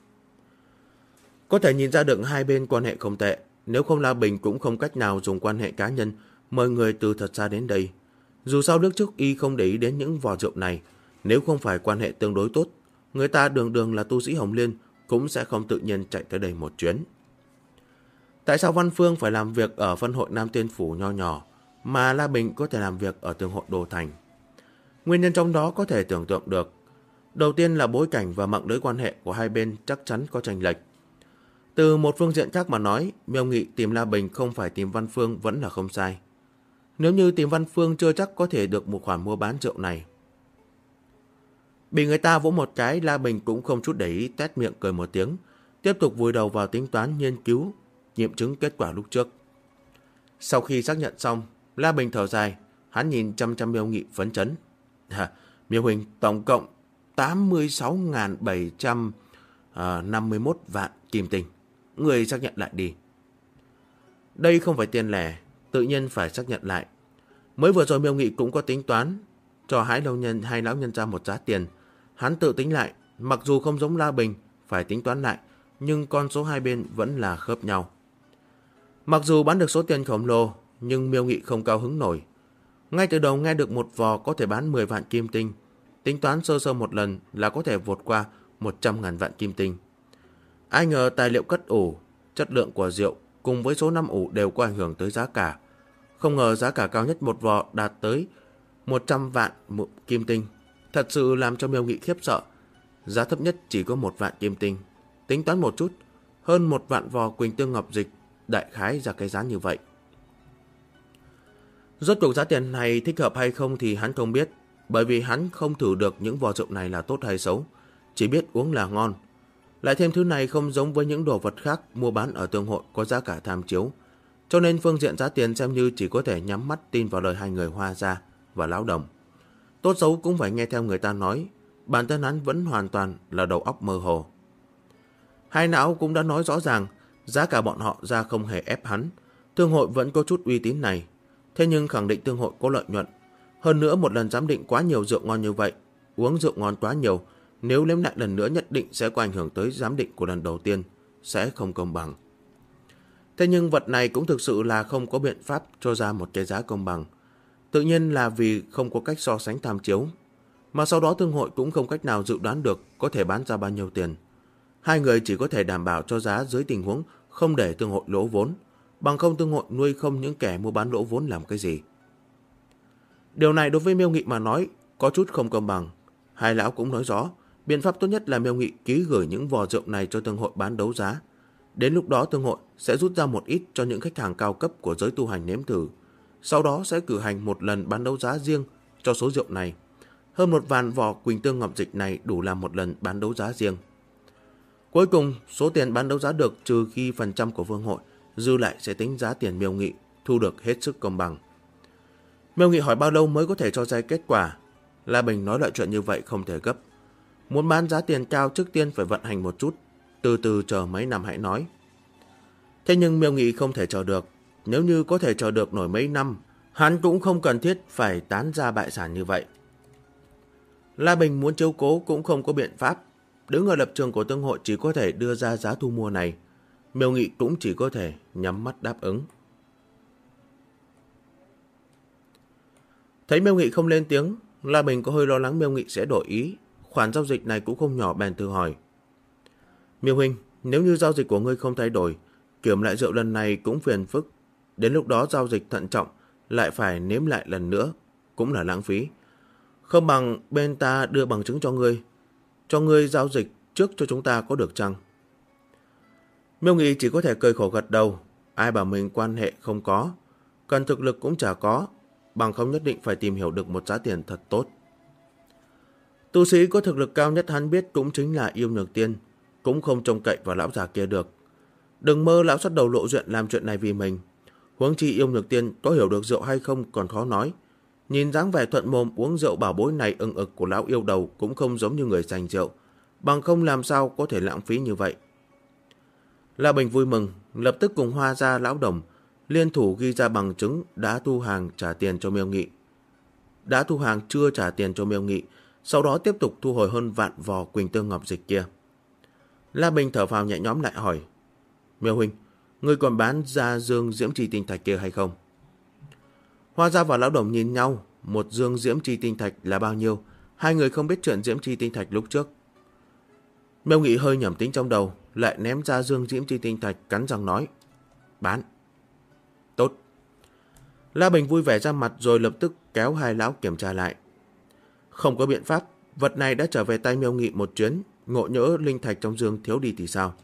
Có thể nhìn ra được hai bên quan hệ không tệ, nếu không La Bình cũng không cách nào dùng quan hệ cá nhân mời người từ thật xa đến đây. Dù sao lúc trước y không để ý đến những vò rượu này, nếu không phải quan hệ tương đối tốt, người ta đường đường là tu sĩ Hồng Liên cũng sẽ không tự nhiên chạy tới đây một chuyến. Tại sao Văn Phương phải làm việc ở phân hội Nam Tiên Phủ nho nhỏ, mà La Bình có thể làm việc ở Thương hội Đô Thành? Nguyên nhân trong đó có thể tưởng tượng được. Đầu tiên là bối cảnh và mạng lưới quan hệ của hai bên chắc chắn có chênh lệch. Từ một phương diện khác mà nói, Miêu Nghị tìm La Bình không phải tìm Văn Phương vẫn là không sai. Nếu như tìm Văn Phương chưa chắc có thể được một khoản mua bán rượu này. Bị người ta vỗ một cái, La Bình cũng không chút để ý, tét miệng cười một tiếng, tiếp tục vùi đầu vào tính toán nghiên cứu, nghiệm chứng kết quả lúc trước. Sau khi xác nhận xong, La Bình thở dài, hắn nhìn chăm chăm Miêu Nghị phấn chấn. Miêu huynh, tổng cộng 86.751 vạn kim tinh. Người xác nhận lại đi. Đây không phải tiền lẻ, tự nhiên phải xác nhận lại. Mới vừa rồi Miêu Nghị cũng có tính toán, cho hai lão nhân ra một giá tiền. Hắn tự tính lại, mặc dù không giống La Bình phải tính toán lại, nhưng con số hai bên vẫn là khớp nhau. Mặc dù bán được số tiền khổng lồ, nhưng Miêu Nghị không cao hứng nổi. Ngay từ đầu nghe được một vò có thể bán 10 vạn kim tinh, tính toán sơ sơ một lần là có thể vượt qua 100.000 vạn kim tinh. Ai ngờ tài liệu cất ủ, chất lượng của rượu cùng với số năm ủ đều có ảnh hưởng tới giá cả. Không ngờ giá cả cao nhất một vò đạt tới 100 vạn kim tinh, thật sự làm cho Miêu Nghị khiếp sợ. Giá thấp nhất chỉ có 1 vạn kim tinh. Tính toán một chút, hơn 1 vạn vò Quỳnh Tương Ngọc Dịch, đại khái ra cái giá như vậy. Rốt cuộc giá tiền này thích hợp hay không thì hắn không biết, bởi vì hắn không thử được những vò rượu này là tốt hay xấu, chỉ biết uống là ngon. Lại thêm thứ này không giống với những đồ vật khác mua bán ở thương hội có giá cả tham chiếu, cho nên phương diện giá tiền xem như chỉ có thể nhắm mắt tin vào lời hai người Hoa Gia và Lão Đồng. Tốt xấu cũng phải nghe theo người ta nói, bản thân hắn vẫn hoàn toàn là đầu óc mơ hồ. Hai não cũng đã nói rõ ràng, giá cả bọn họ ra không hề ép hắn, thương hội vẫn có chút uy tín này. Thế nhưng khẳng định thương hội có lợi nhuận. Hơn nữa một lần giám định quá nhiều rượu ngon như vậy, uống rượu ngon quá nhiều, nếu nếm lại lần nữa nhất định sẽ có ảnh hưởng tới giám định của lần đầu tiên, sẽ không công bằng. Thế nhưng vật này cũng thực sự là không có biện pháp cho ra một cái giá công bằng. Tự nhiên là vì không có cách so sánh tham chiếu, mà sau đó thương hội cũng không cách nào dự đoán được có thể bán ra bao nhiêu tiền. Hai người chỉ có thể đảm bảo cho giá dưới tình huống không để thương hội lỗ vốn, bằng không thương hội nuôi không những kẻ mua bán lỗ vốn làm cái gì. Điều này đối với Miêu Nghị mà nói có chút không công bằng. Hai lão cũng nói rõ, biện pháp tốt nhất là Miêu Nghị ký gửi những vò rượu này cho thương hội bán đấu giá. Đến lúc đó thương hội sẽ rút ra một ít cho những khách hàng cao cấp của giới tu hành nếm thử. Sau đó sẽ cử hành một lần bán đấu giá riêng cho số rượu này. Hơn 1 vạn vò Quỳnh Tương Ngọc Dịch này đủ làm một lần bán đấu giá riêng. Cuối cùng, số tiền bán đấu giá được trừ khi phần trăm của vương hội, dư lại sẽ tính giá tiền Miêu Nghị thu được hết sức công bằng. Miêu Nghị hỏi bao lâu mới có thể cho ra kết quả. La Bình nói loại chuyện như vậy không thể gấp. Muốn bán giá tiền cao trước tiên phải vận hành một chút, từ từ chờ mấy năm hãy nói. Thế nhưng Miêu Nghị không thể chờ được. Nếu như có thể chờ được nổi mấy năm, hắn cũng không cần thiết phải tán ra bại sản như vậy. La Bình muốn chiếu cố cũng không có biện pháp. Đứng ở lập trường của thương hội chỉ có thể đưa ra giá thu mua này. Miêu Nghị cũng chỉ có thể nhắm mắt đáp ứng. Thấy Miêu Nghị không lên tiếng, La Bình có hơi lo lắng Miêu Nghị sẽ đổi ý. Khoản giao dịch này cũng không nhỏ, bèn tự hỏi. Miêu huynh, nếu như giao dịch của ngươi không thay đổi, kiểm lại rượu lần này cũng phiền phức. Đến lúc đó giao dịch thận trọng, lại phải nếm lại lần nữa, cũng là lãng phí. Không bằng bên ta đưa bằng chứng cho ngươi giao dịch trước cho chúng ta có được chăng? Miêu Nghị chỉ có thể cười khổ gật đầu. Ai bảo mình quan hệ không có, cần thực lực cũng chả có, bằng không nhất định phải tìm hiểu được một giá tiền thật tốt. Tu sĩ có thực lực cao nhất hắn biết cũng chính là Yêu Nhược Tiên, cũng không trông cậy vào lão già kia được. Đừng mơ lão xuất đầu lộ diện làm chuyện này vì mình. Huống chi Yêu Nhược Tiên có hiểu được rượu hay không còn khó nói. Nhìn dáng vẻ thuận mồm uống rượu bảo bối này ưng ực của lão yêu đầu cũng không giống như người giành rượu, bằng không làm sao có thể lãng phí như vậy. La Bình vui mừng, lập tức cùng Hoa Gia Lão Đồng liên thủ ghi ra bằng chứng đã thu hàng trả tiền cho Miêu Nghị. Đã thu hàng chưa trả tiền cho Miêu Nghị, sau đó tiếp tục thu hồi hơn vạn vò Quỳnh Tương Ngọc Dịch kia. La Bình thở phào nhẹ nhõm lại hỏi, Miêu huynh, ngươi còn bán ra dương diễm chi tinh thạch kia hay không? Hoa Gia và Lão Đồng nhìn nhau, một dương diễm chi tinh thạch là bao nhiêu? Hai người không biết chuyện diễm chi tinh thạch lúc trước. Miêu Nghị hơi nhẩm tính trong đầu, lại ném ra dương diễm chi tinh thạch, cắn răng nói, bán. Tốt. La Bình vui vẻ ra mặt rồi lập tức kéo hai lão kiểm tra lại. Không có biện pháp, vật này đã trở về tay Miêu Nghị một chuyến, ngộ nhỡ linh thạch trong dương thiếu đi thì sao?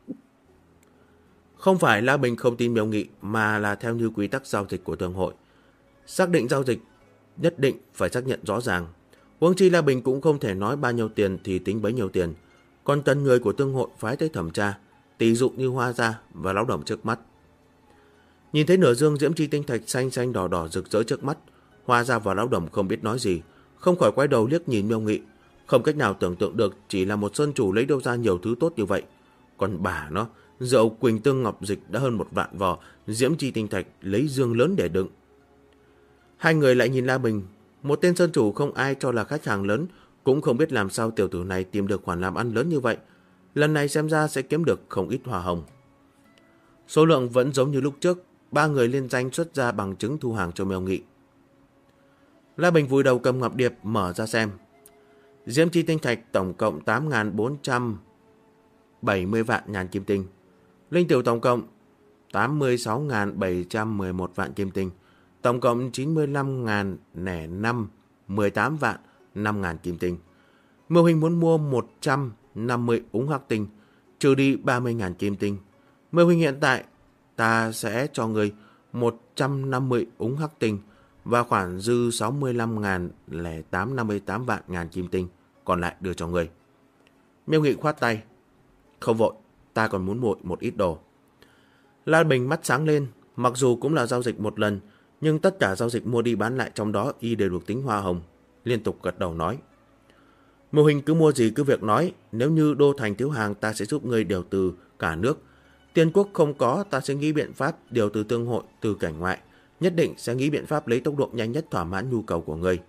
Không phải La Bình không tin Miêu Nghị, mà là theo như quy tắc giao dịch của thương hội. Xác định giao dịch, nhất định phải xác nhận rõ ràng. Huống chi La Bình cũng không thể nói bao nhiêu tiền thì tính bấy nhiêu tiền, còn cần người của thương hội phái tới thẩm tra, tỷ dụ như Hoa Gia và Lão Đồng trước mắt. Nhìn thấy nửa dương diễm chi tinh thạch xanh xanh đỏ đỏ rực rỡ trước mắt, Hoa Gia và Lão Đồng không biết nói gì, không khỏi quay đầu liếc nhìn Miêu Nghị, không cách nào tưởng tượng được chỉ là một sơn chủ lấy đâu ra nhiều thứ tốt như vậy. Còn bà nó, Rượu Quỳnh Tương Ngọc Dịch đã hơn 1 vạn vò, Diễm Chi Tinh Thạch lấy dương lớn để đựng. Hai người lại nhìn La Bình, một tên sơn chủ không ai cho là khách hàng lớn, cũng không biết làm sao tiểu tử này tìm được khoản làm ăn lớn như vậy. Lần này xem ra sẽ kiếm được không ít hoa hồng. Số lượng vẫn giống như lúc trước, 3 người liên danh xuất ra bằng chứng thu hàng cho Miêu Nghị. La Bình vùi đầu cầm ngọc điệp mở ra xem. Diễm Chi Tinh Thạch tổng cộng 8.470 vạn nhàn kim tinh. Linh tiểu tổng cộng 86.711 vạn kim tinh. Tổng cộng 95.018 vạn 5.000 kim tinh. Miêu Hình muốn mua 150 úng hắc tinh, trừ đi 30.000 kim tinh. Miêu Hình hiện tại ta sẽ cho người 150 úng hắc tinh và khoản dư 65.058 vạn ngàn kim tinh, còn lại đưa cho người. Miêu Nghị khoát tay. Không vội, ta còn muốn mua một ít đồ. La Bình mắt sáng lên, mặc dù cũng là giao dịch một lần, nhưng tất cả giao dịch mua đi bán lại trong đó y đều được tính hoa hồng. Liên tục gật đầu nói. Miêu Hình cứ mua gì cứ việc nói, nếu như đô thành thiếu hàng ta sẽ giúp ngươi điều từ cả nước. Tiền quốc không có, ta sẽ nghĩ biện pháp điều từ tương hội từ cảnh ngoại. Nhất định sẽ nghĩ biện pháp lấy tốc độ nhanh nhất thỏa mãn nhu cầu của ngươi.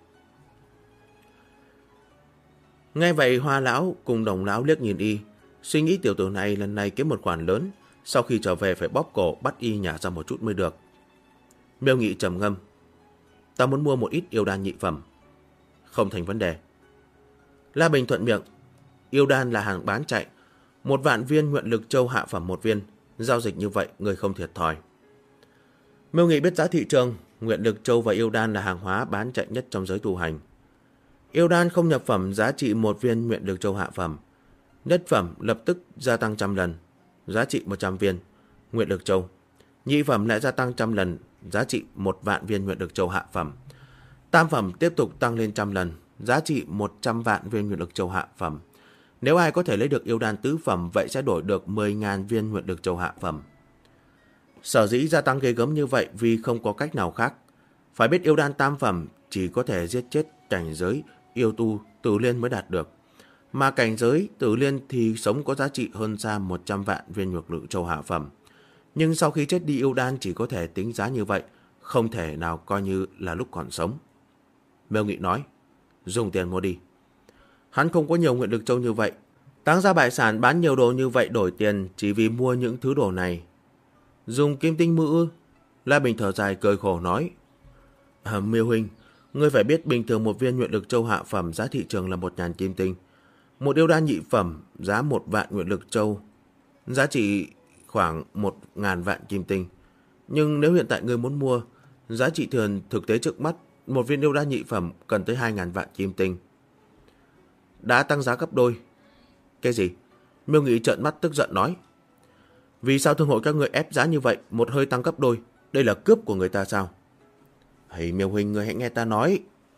Nghe vậy Hoa lão cùng Đồng lão liếc nhìn y, suy nghĩ tiểu tử này lần này kiếm một khoản lớn, sau khi trở về phải bóp cổ bắt y nhả ra một chút mới được. Miêu Nghị trầm ngâm. Ta muốn mua một ít yêu đan nhị phẩm. Không thành vấn đề. La Bình thuận miệng. Yêu đan là hàng bán chạy, 1 vạn viên nguyện lực châu hạ phẩm 1 viên, giao dịch như vậy người không thiệt thòi. Miêu Nghị biết giá thị trường, nguyện lực châu và yêu đan là hàng hóa bán chạy nhất trong giới tu hành. Yêu đan không nhập phẩm giá trị 1 viên nguyện lực châu hạ phẩm, nhất phẩm lập tức gia tăng 100 lần, giá trị 100 viên nguyện lực châu. Nhị phẩm lại gia tăng 100 lần, giá trị 1 vạn viên nguyện lực châu hạ phẩm. Tam phẩm tiếp tục tăng lên 100 lần, giá trị 100 vạn viên nguyện lực châu hạ phẩm. Nếu ai có thể lấy được yêu đan tứ phẩm, vậy sẽ đổi được 10.000 viên nguyện lực châu hạ phẩm. Sở dĩ gia tăng ghê gớm như vậy vì không có cách nào khác. Phải biết yêu đan tam phẩm chỉ có thể giết chết cảnh giới yêu tu tử liên mới đạt được. Mà cảnh giới tử liên thì sống có giá trị hơn xa 100 vạn viên nguyện lực châu hạ phẩm. Nhưng sau khi chết đi yêu đan chỉ có thể tính giá như vậy, không thể nào coi như là lúc còn sống. Miêu Nghị nói, dùng tiền mua đi. Hắn không có nhiều nguyện lực châu như vậy, táng ra bại sản bán nhiều đồ như vậy đổi tiền chỉ vì mua những thứ đồ này. Dùng kim tinh mư. La Bình thở dài cười khổ nói. Miêu huynh, ngươi phải biết bình thường một viên nguyện lực châu hạ phẩm giá thị trường là 1.000 kim tinh. Một yêu đan nhị phẩm giá 1 vạn nguyện lực châu, giá trị khoảng 1.000 vạn kim tinh. Nhưng nếu hiện tại ngươi muốn mua, giá trị thường thực tế trước mắt, một viên yêu đan nhị phẩm cần tới 2.000 vạn kim tinh. Đã tăng giá gấp đôi. Cái gì? Miêu Nghị trợn mắt tức giận nói. Vì sao thương hội các người ép giá như vậy, một hơi tăng gấp đôi? Đây là cướp của người ta sao? Hãy Miêu huynh, người hãy nghe ta nói.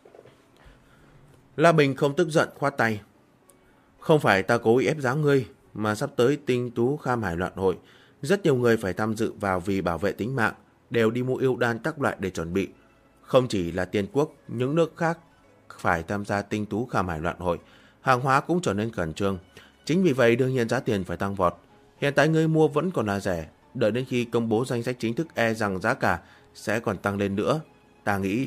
La Bình không tức giận khoát tay. Không phải ta cố ý ép giá ngươi, mà sắp tới Tinh Tú Kham Hải loạn hội, rất nhiều người phải tham dự vào vì bảo vệ tính mạng, đều đi mua yêu đan các loại để chuẩn bị. Không chỉ là Tiên Quốc, những nước khác phải tham gia Tinh Tú Kham Hải loạn hội, hàng hóa cũng trở nên khẩn trương. Chính vì vậy đương nhiên giá tiền phải tăng vọt. Hiện tại ngươi mua vẫn còn là rẻ, đợi đến khi công bố danh sách chính thức e rằng giá cả sẽ còn tăng lên nữa. Ta nghĩ...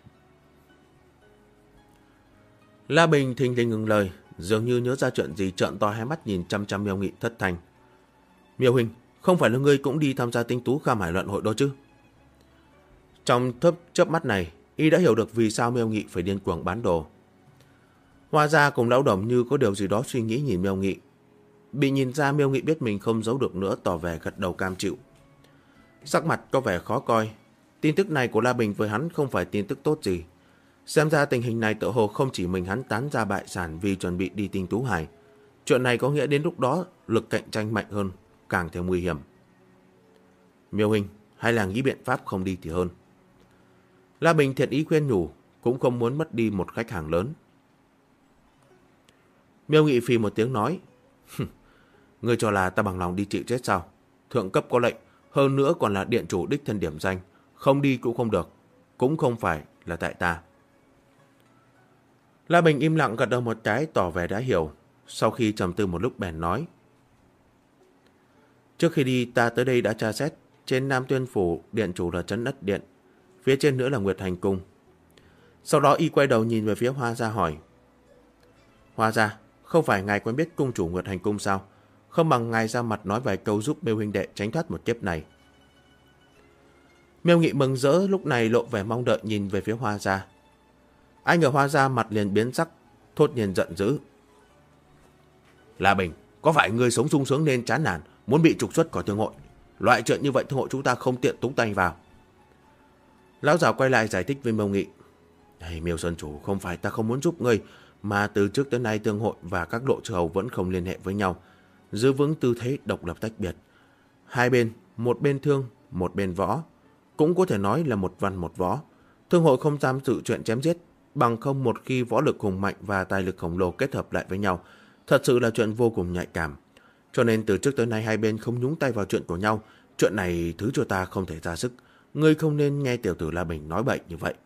La Bình thình lình ngừng lời, dường như nhớ ra chuyện gì, trợn to hai mắt nhìn chăm chăm Miêu Nghị thất thanh. Miêu huynh, không phải là ngươi cũng đi tham gia Tinh Tú Kham Hải loạn hội đó chứ? Trong chớp mắt này, y đã hiểu được vì sao Miêu Nghị phải điên cuồng bán đồ. Hoa Gia cùng Lão Đồng như có điều gì đó suy nghĩ nhìn Miêu Nghị. Bị nhìn ra, Miêu Nghị biết mình không giấu được nữa, tỏ vẻ gật đầu cam chịu. Sắc mặt có vẻ khó coi. Tin tức này của La Bình với hắn không phải tin tức tốt gì. Xem ra tình hình này tự hồ không chỉ mình hắn tán ra bại sản vì chuẩn bị đi Tinh Tú Hải. Chuyện này có nghĩa đến lúc đó lực cạnh tranh mạnh hơn, càng thêm nguy hiểm. Miêu huynh, hay là nghĩ biện pháp không đi thì hơn. La Bình thiện ý khuyên nhủ, cũng không muốn mất đi một khách hàng lớn. Miêu Nghị phì một tiếng nói, ngươi cho là ta bằng lòng đi chịu chết sao? Thượng cấp có lệnh, hơn nữa còn là điện chủ đích thân điểm danh, không đi cũng không được, cũng không phải là tại ta. La Bình im lặng gật đầu một cái, tỏ vẻ đã hiểu. Sau khi trầm tư một lúc bèn nói, Trước khi đi ta tới đây đã tra xét. Trên Nam Tuyên Phủ điện chủ là Trấn Đất Điện, phía trên nữa là Nguyệt Hành Cung. Sau đó y quay đầu nhìn về phía Hoa Gia hỏi: Hoa Gia, không phải ngài quen biết cung chủ Nguyệt Hành Cung sao? Không bằng ngài ra mặt nói vài câu giúp Miêu huynh đệ tránh thoát một kiếp này. Miêu Nghị mừng rỡ, lúc này lộ vẻ mong đợi nhìn về phía Hoa Gia. Anh ở Hoa Gia mặt liền biến sắc, thốt nhiên giận dữ: La Bình, có phải ngươi sống sung sướng nên chán nản, muốn bị trục xuất khỏi thương hội? Loại chuyện như vậy thương hội chúng ta không tiện túng tay vào. Lão già quay lại giải thích với Miêu Nghị: Miêu Sơn Chủ, không phải ta không muốn giúp ngươi, mà từ trước tới nay thương hội và các lộ chư hầu vẫn không liên hệ với nhau, giữ vững tư thế độc lập tách biệt. Hai bên, một bên thương, một bên võ, cũng có thể nói là một văn một võ. Thương hội không dám dự chuyện chém giết, bằng không một khi võ lực hùng mạnh và tài lực khổng lồ kết hợp lại với nhau, thật sự là chuyện vô cùng nhạy cảm. Cho nên từ trước tới nay hai bên không nhúng tay vào chuyện của nhau. Chuyện này thứ cho ta không thể ra sức. Ngươi không nên nghe tiểu tử La Bình nói bậy như vậy.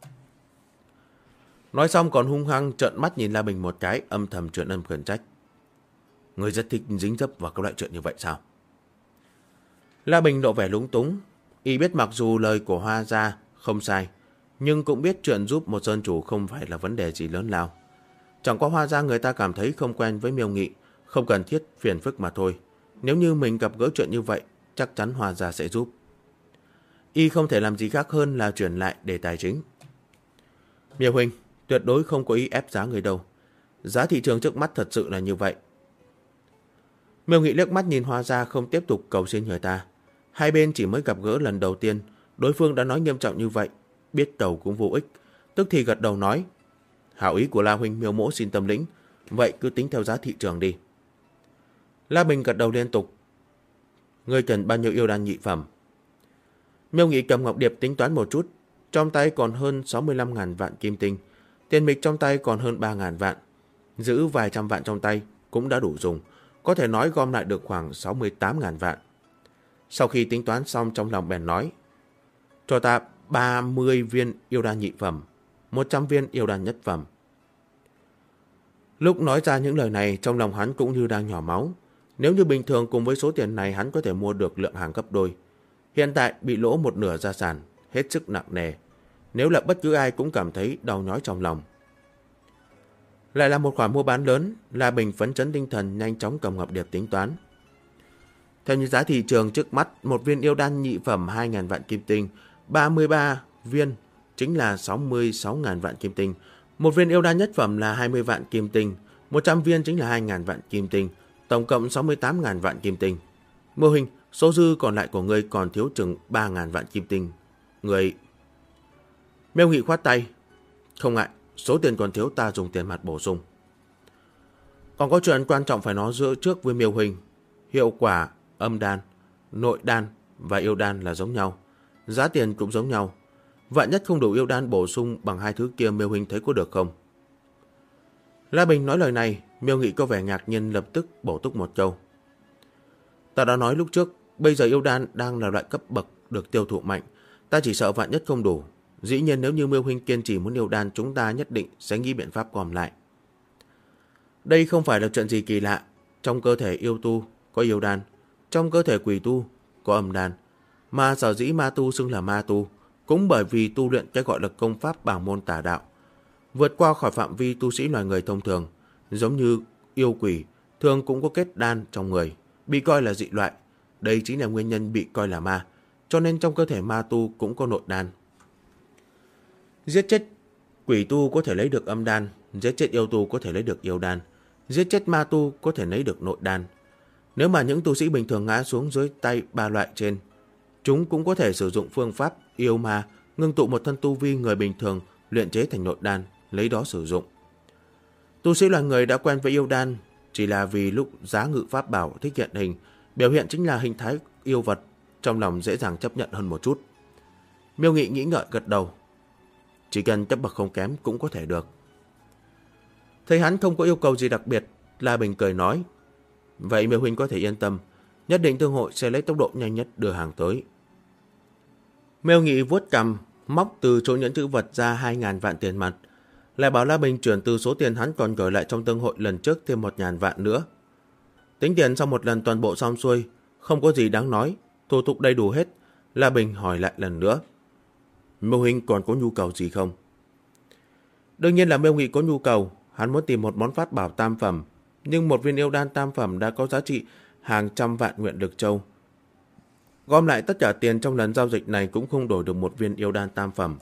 Nói xong còn hung hăng trợn mắt nhìn La Bình một cái, âm thầm trợn âm khiển trách: Ngươi rất thích dính dấp vào các loại chuyện như vậy sao? La Bình lộ vẻ lúng túng. Y biết mặc dù lời của Hoa Gia không sai, nhưng cũng biết chuyện giúp một sơn chủ không phải là vấn đề gì lớn lao. Chẳng qua Hoa Gia người ta cảm thấy không quen với Miêu Nghị, không cần thiết phiền phức mà thôi. Nếu như mình gặp gỡ chuyện như vậy, chắc chắn Hoa Gia sẽ giúp. Y không thể làm gì khác hơn là chuyển lại đề tài chính. Miêu huynh, tuyệt đối không có ý ép giá người đâu. Giá thị trường trước mắt thật sự là như vậy. Miêu Nghị liếc mắt nhìn Hoa Gia, không tiếp tục cầu xin người ta. Hai bên chỉ mới gặp gỡ lần đầu tiên, đối phương đã nói nghiêm trọng như vậy, biết cầu cũng vô ích, tức thì gật đầu nói: Hảo ý của La huynh Miêu mỗ xin tâm lĩnh, vậy cứ tính theo giá thị trường đi. La Bình gật đầu liên tục: Ngươi cần bao nhiêu yêu đan nhị phẩm? Miêu Nghị cầm ngọc điệp tính toán một chút, trong tay còn hơn 65.000 vạn kim tinh, tiền mịch trong tay còn hơn 3.000 vạn, giữ vài trăm vạn trong tay cũng đã đủ dùng, có thể nói gom lại được khoảng 68.000 vạn. Sau khi tính toán xong, trong lòng bèn nói: Cho ta 30 viên yêu đan nhị phẩm, 100 viên yêu đan nhất phẩm. Lúc nói ra những lời này, trong lòng hắn cũng như đang nhỏ máu. Nếu như bình thường cùng với số tiền này hắn có thể mua được lượng hàng gấp đôi. Hiện tại bị lỗ một nửa gia sản, hết sức nặng nề. Nếu là bất cứ ai cũng cảm thấy đau nhói trong lòng. Lại là một khoản mua bán lớn, La Bình phấn chấn tinh thần nhanh chóng cầm ngọc điệp tính toán. Theo như giá thị trường trước mắt, một viên yêu đan nhị phẩm 2.000 vạn kim tinh, 33 viên chính là 66.000 vạn kim tinh. Một viên yêu đan nhất phẩm là 20 vạn kim tinh, 100 viên chính là 2.000 vạn kim tinh, tổng cộng 68.000 vạn kim tinh. Mô hình, số dư còn lại của ngươi còn thiếu chừng 3.000 vạn kim tinh. Người... Miêu Nghị khoát tay: Không ngại, số tiền còn thiếu ta dùng tiền mặt bổ sung. Còn có chuyện quan trọng phải nói giữa trước với Miêu huynh. Hiệu quả âm đan, nội đan và yêu đan là giống nhau, giá tiền cũng giống nhau. Vạn nhất không đủ yêu đan bổ sung bằng hai thứ kia, Miêu huynh thấy có được không? La Bình nói lời này, Miêu Nghị có vẻ ngạc nhiên, lập tức bổ túc một câu: Ta đã nói lúc trước, bây giờ yêu đan đang là loại cấp bậc được tiêu thụ mạnh, ta chỉ sợ vạn nhất không đủ. Dĩ nhiên nếu như Miêu huynh kiên trì muốn yêu đan, chúng ta nhất định sẽ nghĩ biện pháp gom lại. Đây không phải là chuyện gì kỳ lạ. Trong cơ thể yêu tu có yêu đan, trong cơ thể quỷ tu có âm đan. Mà sở dĩ ma tu xưng là ma tu, cũng bởi vì tu luyện cái gọi là công pháp bảng môn tà đạo, vượt qua khỏi phạm vi tu sĩ loài người thông thường. Giống như yêu quỷ thường cũng có kết đan trong người, bị coi là dị loại. Đây chính là nguyên nhân bị coi là ma. Cho nên trong cơ thể ma tu cũng có nội đan. Giết chết quỷ tu có thể lấy được âm đan, giết chết yêu tu có thể lấy được yêu đan, giết chết ma tu có thể lấy được nội đan. Nếu mà những tu sĩ bình thường ngã xuống dưới tay ba loại trên, chúng cũng có thể sử dụng phương pháp yêu ma, ngưng tụ một thân tu vi người bình thường, luyện chế thành nội đan, lấy đó sử dụng. Tu sĩ loài người đã quen với yêu đan, chỉ là vì lúc giá ngự pháp bảo thích hiện hình, biểu hiện chính là hình thái yêu vật, trong lòng dễ dàng chấp nhận hơn một chút. Miêu Nghị nghĩ ngợi gật đầu: Chỉ cần cấp bậc không kém cũng có thể được. Thấy hắn không có yêu cầu gì đặc biệt, La Bình cười nói: Vậy Miêu huynh có thể yên tâm, nhất định thương hội sẽ lấy tốc độ nhanh nhất đưa hàng tới. Miêu Nghị vuốt cằm, móc từ chỗ nhẫn chữ vật ra 2.000 vạn tiền mặt, lại bảo La Bình chuyển từ số tiền hắn còn gửi lại trong thương hội lần trước thêm 1.000 vạn nữa. Tính tiền sau một lần toàn bộ xong xuôi, Không có gì đáng nói, thủ tục đầy đủ hết. La Bình hỏi lại lần nữa. Miêu huynh còn có nhu cầu gì không? Đương nhiên là Miêu Nghị có nhu cầu. Hắn muốn tìm một món pháp bảo tam phẩm, nhưng một viên yêu đan tam phẩm đã có giá trị hàng trăm vạn nguyện lực châu. Gom lại tất cả tiền trong lần giao dịch này cũng không đổi được một viên yêu đan tam phẩm.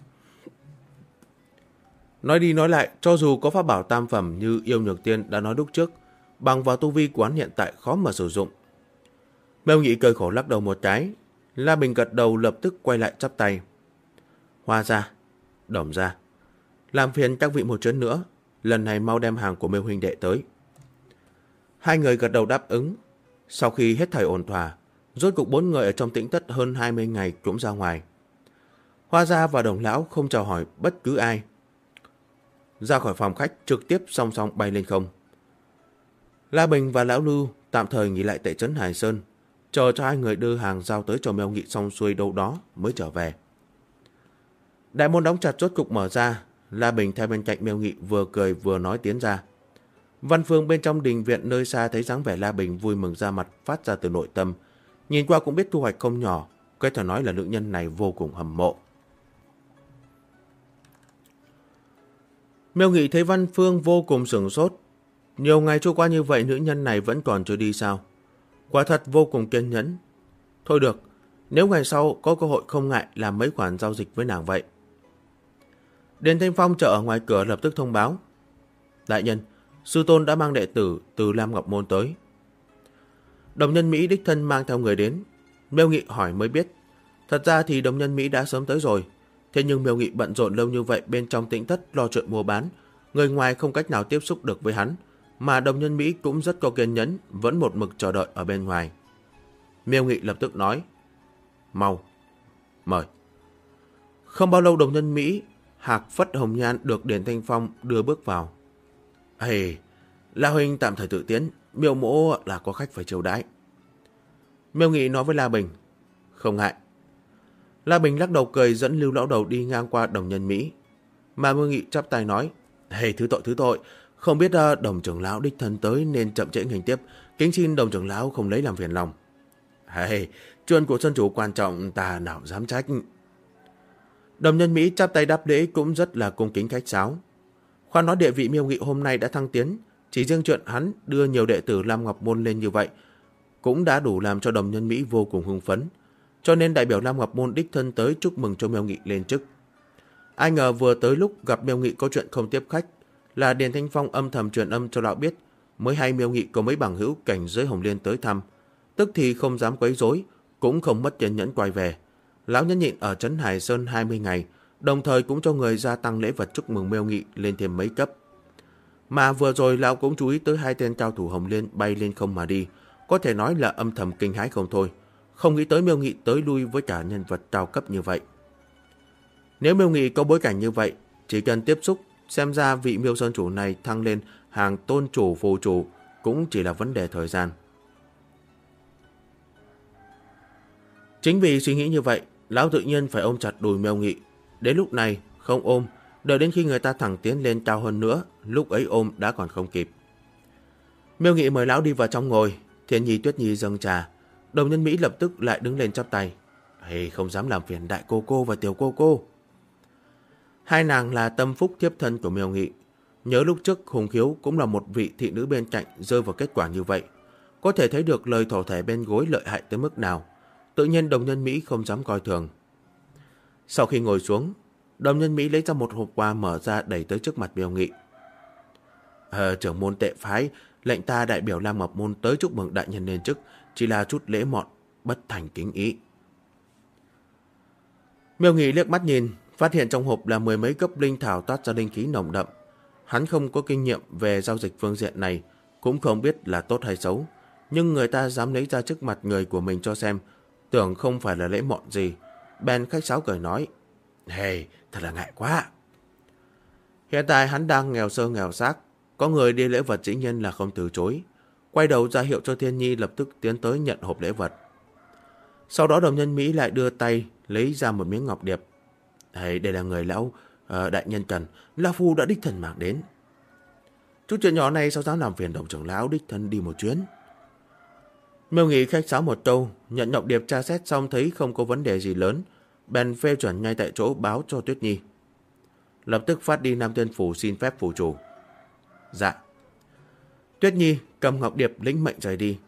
Nói đi nói lại, cho dù có pháp bảo tam phẩm như yêu nhược tiên đã nói lúc trước, bằng vào tu vi của hắn hiện tại khó mà sử dụng. Miêu Nghị cười khổ lắc đầu một cái. La Bình gật đầu lập tức quay lại chắp tay. Hoa ra, Đồng ra, làm phiền các vị một chuyến nữa, lần này mau đem hàng của Miêu huynh đệ tới. Hai người gật đầu đáp ứng. Sau khi hết thảy ổn thỏa, rốt cục 4 người ở trong Tĩnh Thất hơn 20 ngày cũng ra ngoài. Hoa gia và Đồng lão không chào hỏi bất cứ ai. Ra khỏi phòng khách trực tiếp song song bay lên không. La Bình và Lão Lưu tạm thời nghỉ lại tại trấn Hải Sơn, chờ cho hai người đưa hàng giao tới cho Miêu Nghị xong xuôi đâu đó mới trở về. Đại môn đóng chặt rốt cục mở ra. La Bình theo bên cạnh Miêu Nghị vừa cười vừa nói tiến ra. Văn Phương bên trong đình viện nơi xa thấy dáng vẻ La Bình vui mừng ra mặt phát ra từ nội tâm, nhìn qua cũng biết thu hoạch không nhỏ, có thể nói là nữ nhân này vô cùng hâm mộ. Miêu Nghị thấy Văn Phương vô cùng sửng sốt. Nhiều ngày trôi qua như vậy nữ nhân này vẫn còn chưa đi sao? Quả thật vô cùng kiên nhẫn. Thôi được, nếu ngày sau có cơ hội không ngại làm mấy khoản giao dịch với nàng vậy. Điền Thanh Phong chờ ở ngoài cửa lập tức thông báo. Đại nhân, sư tôn đã mang đệ tử từ Lam Ngọc Môn tới. Đồng nhân Mỹ đích thân mang theo người đến. Miêu Nghị hỏi mới biết. Thật ra thì đồng nhân Mỹ đã sớm tới rồi. Thế nhưng Miêu Nghị bận rộn lâu như vậy bên trong Tĩnh Thất lo chuyện mua bán, người ngoài không cách nào tiếp xúc được với hắn, mà đồng nhân Mỹ cũng rất có kiên nhẫn, vẫn một mực chờ đợi ở bên ngoài. Miêu Nghị lập tức nói. Mau, mời. Không bao lâu đồng nhân Mỹ hạc phất hồng nhan được Điền Thanh Phong đưa bước vào. Hey, La huynh tạm thời tự tiến, Miêu mỗ là có khách phải chiêu đãi. Miêu Nghị nói với La Bình. Không ngại. La Bình lắc đầu cười dẫn Lưu lão đầu đi ngang qua đồng nhân Mỹ. Mà Miêu Nghị chắp tay nói. Hey, thứ tội, không biết đồng trưởng lão đích thân tới nên chậm trễ nghênh tiếp, kính xin đồng trưởng lão không lấy làm phiền lòng. Hey, chuyện của sân chủ quan trọng ta nào dám trách. Đồng nhân Mỹ chắp tay đáp lễ cũng rất là cung kính khách sáo. Khoan nói địa vị Miêu Nghị hôm nay đã thăng tiến, chỉ riêng chuyện hắn đưa nhiều đệ tử Lam Ngọc Môn lên như vậy cũng đã đủ làm cho đồng nhân Mỹ vô cùng hưng phấn, cho nên đại biểu Lam Ngọc Môn đích thân tới chúc mừng cho Miêu Nghị lên chức. Ai ngờ vừa tới lúc gặp Miêu Nghị có chuyện không tiếp khách, là Điền Thanh Phong âm thầm truyền âm cho lão biết, mới hay Miêu Nghị có mấy bằng hữu cảnh giới Hồng Liên tới thăm, tức thì không dám quấy rối, cũng không mất kiên nhẫn quay về. Lão nhẫn nhịn ở trấn Hải Sơn 20 ngày, đồng thời cũng cho người gia tăng lễ vật chúc mừng Miêu Nghị lên thêm mấy cấp. Mà vừa rồi lão cũng chú ý tới hai tên cao thủ Hồng Liên bay lên không mà đi, có thể nói là âm thầm kinh hãi không thôi, không nghĩ tới Miêu Nghị tới lui với cả nhân vật cao cấp như vậy. Nếu Miêu Nghị có bối cảnh như vậy, chỉ cần tiếp xúc, xem ra vị Miêu Sơn chủ này thăng lên hàng tôn chủ phù chủ cũng chỉ là vấn đề thời gian. Chính vì suy nghĩ như vậy, lão tự nhiên phải ôm chặt đùi Miêu Nghị. Đến lúc này không ôm, đợi đến khi người ta thẳng tiến lên cao hơn nữa, lúc ấy ôm đã còn không kịp. Miêu Nghị mời lão đi vào trong ngồi. Thiên Nhi Tuyết Nhi dâng trà. Đồng nhân Mỹ lập tức lại đứng lên chắp tay. Hey, không dám làm phiền đại cô cô và tiểu cô cô. Hai nàng là tâm phúc thiếp thân của Miêu Nghị. Nhớ lúc trước Hùng Khiếu cũng là một vị thị nữ bên cạnh rơi vào kết quả như vậy, có thể thấy được lời thổ thể bên gối lợi hại tới mức nào. Tự nhiên đồng nhân Mỹ không dám coi thường. Sau khi ngồi xuống, đồng nhân Mỹ lấy ra một hộp quà mở ra đẩy tới trước mặt Miêu Nghị. Trưởng môn Tệ phái lệnh ta đại biểu Lam Ngọc Môn tới chúc mừng đại nhân lên chức, chỉ là chút lễ mọn, bất thành kính ý. Miêu Nghị liếc mắt nhìn, phát hiện trong hộp là 10 mấy cấp linh thảo toát ra linh khí nồng đậm. Hắn không có kinh nghiệm về giao dịch phương diện này, cũng không biết là tốt hay xấu, nhưng người ta dám lấy ra trước mặt người của mình cho xem, tưởng không phải là lễ mọn gì. Bèn khách sáo cười nói. Hey, thật là ngại quá. Hiện tại hắn đang nghèo sơ nghèo xác, có người đi lễ vật dĩ nhiên là không từ chối. Quay đầu ra hiệu cho Thiên Nhi lập tức tiến tới nhận hộp lễ vật. Sau đó đồng nhân Mỹ lại đưa tay lấy ra một miếng ngọc điệp. Hey, đây là người lão đại nhân cần, lão phu đã đích thân mang đến. Chút chuyện nhỏ này sao dám làm phiền đồng trưởng lão đích thân đi một chuyến. Miêu Nghị khách sáo một câu, nhận ngọc điệp tra xét xong thấy không có vấn đề gì lớn, bèn phê chuẩn ngay tại chỗ báo cho Tuyết Nhi. Lập tức phát đi Nam Tiên Phủ xin phép phủ chủ. Dạ. Tuyết Nhi cầm ngọc điệp lĩnh mệnh rời đi.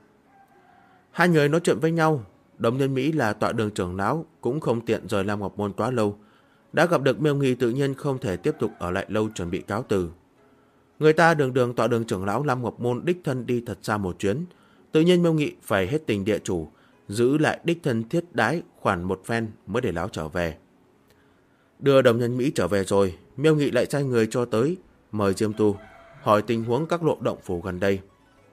Hai người nói chuyện với nhau. Đồng Nhân Mỹ là tọa đường trưởng lão, cũng không tiện rời Lam Ngọc Môn quá lâu. Đã gặp được Miêu Nghị tự nhiên không thể tiếp tục ở lại lâu chuẩn bị cáo từ. Người ta đường tọa đường trưởng lão Lam Ngọc Môn đích thân đi thật xa một chuyến. Tự nhiên Miêu Nghị phải hết tình địa chủ, giữ lại đích thân thiết đái khoản một phen mới để lão trở về. Đưa Đồng Nhân Mỹ trở về rồi, Miêu Nghị lại sai người cho tới mời Diêm Tu hỏi tình huống các lộ động phủ gần đây.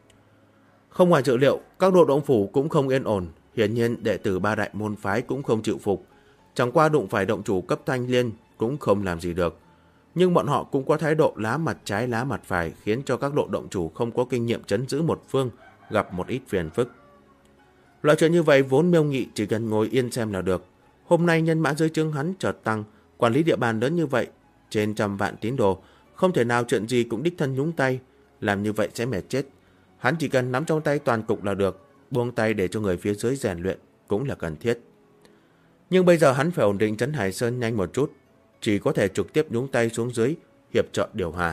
Không ngoài dự liệu, các lộ động phủ cũng không yên ổn. Hiển nhiên đệ tử ba đại môn phái cũng không chịu phục. Chẳng qua đụng phải động chủ cấp thanh liên cũng không làm gì được. Nhưng bọn họ cũng có thái độ lá mặt trái lá mặt phải, khiến cho các lộ động chủ không có kinh nghiệm trấn giữ một phương gặp một ít phiền phức. Loại chuyện như vậy vốn Miêu Nghị chỉ cần ngồi yên xem là được. Hôm nay nhân mã dưới trướng hắn chợt tăng, quản lý địa bàn lớn như vậy, trên 100 vạn tín đồ, không thể nào chuyện gì cũng đích thân nhúng tay, làm như vậy sẽ mệt chết. Hắn chỉ cần nắm trong tay toàn cục là được, buông tay để cho người phía dưới rèn luyện cũng là cần thiết. Nhưng bây giờ hắn phải ổn định trấn Hải Sơn nhanh một chút, chỉ có thể trực tiếp nhúng tay xuống dưới hiệp trợ điều hòa.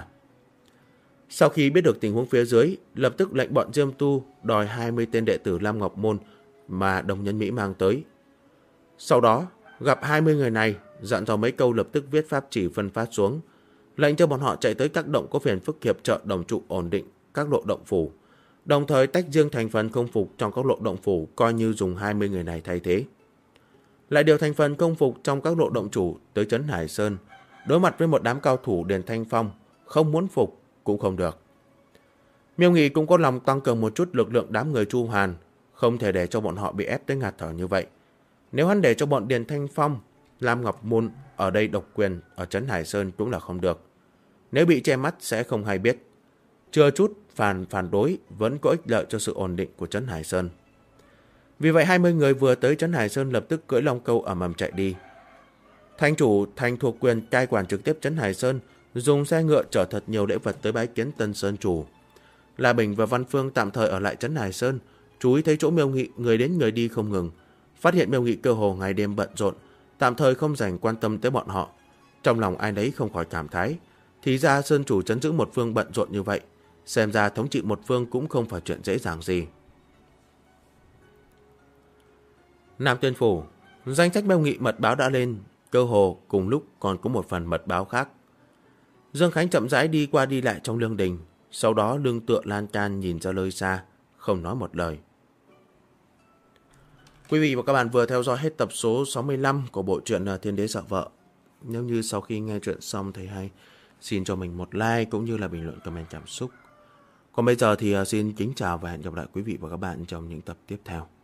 Sau khi biết được tình huống phía dưới, lập tức lệnh bọn Diêm Tu đòi 20 tên đệ tử Lam Ngọc Môn mà Đồng Nhân Mỹ mang tới. Sau đó, gặp 20 người này, dặn dò mấy câu lập tức viết pháp chỉ phân phát xuống, lệnh cho bọn họ chạy tới các động có phiền phức hiệp trợ đồng trụ ổn định các lộ động phủ, đồng thời tách riêng thành phần không phục trong các lộ động phủ, coi như dùng 20 người này thay thế. Lại điều thành phần không phục trong các lộ động chủ tới trấn Hải Sơn, đối mặt với một đám cao thủ Điền Thanh Phong, không muốn phục cũng không được. Miêu Nghị cũng có lòng tăng cường một chút lực lượng đám người Chu Hàn, không thể để cho bọn họ bị ép tới ngạt thở như vậy. Nếu hắn để cho bọn Điền Thanh Phong, Lam Ngọc Môn ở đây độc quyền ở trấn Hải Sơn cũng là không được. Nếu bị che mắt sẽ không hay biết. Chưa chút phản đối vẫn có ích lợi cho sự ổn định của trấn Hải Sơn. Vì vậy 20 người vừa tới trấn Hải Sơn lập tức cưỡi long câu ầm ầm chạy đi. Thành chủ thành thuộc quyền cai quản trực tiếp trấn Hải Sơn, dùng xe ngựa chở thật nhiều lễ vật tới bái kiến Tân Sơn chủ. La Bình và Văn Phương tạm thời ở lại trấn Hải Sơn, chú ý thấy chỗ Miêu Nghị người đến người đi không ngừng, phát hiện Miêu Nghị cơ hồ ngày đêm bận rộn, tạm thời không dành quan tâm tới bọn họ. Trong lòng ai nấy không khỏi cảm thái, thì ra Sơn chủ trấn giữ một phương bận rộn như vậy, xem ra thống trị một phương cũng không phải chuyện dễ dàng gì. Nam Tiên Phủ, danh sách Miêu Nghị mật báo đã lên, cơ hồ cùng lúc còn có một phần mật báo khác. Dương Khánh chậm rãi đi qua đi lại trong lương đình, sau đó lưng tựa lan can nhìn ra nơi xa, không nói một lời. Quý vị và các bạn vừa theo dõi hết tập số 65 của bộ truyện Thiên Đế Sợ Vợ. Nếu như sau khi nghe truyện xong thấy hay, xin cho mình một like cũng như là bình luận comment cảm xúc. Còn bây giờ thì xin kính chào và hẹn gặp lại quý vị và các bạn trong những tập tiếp theo.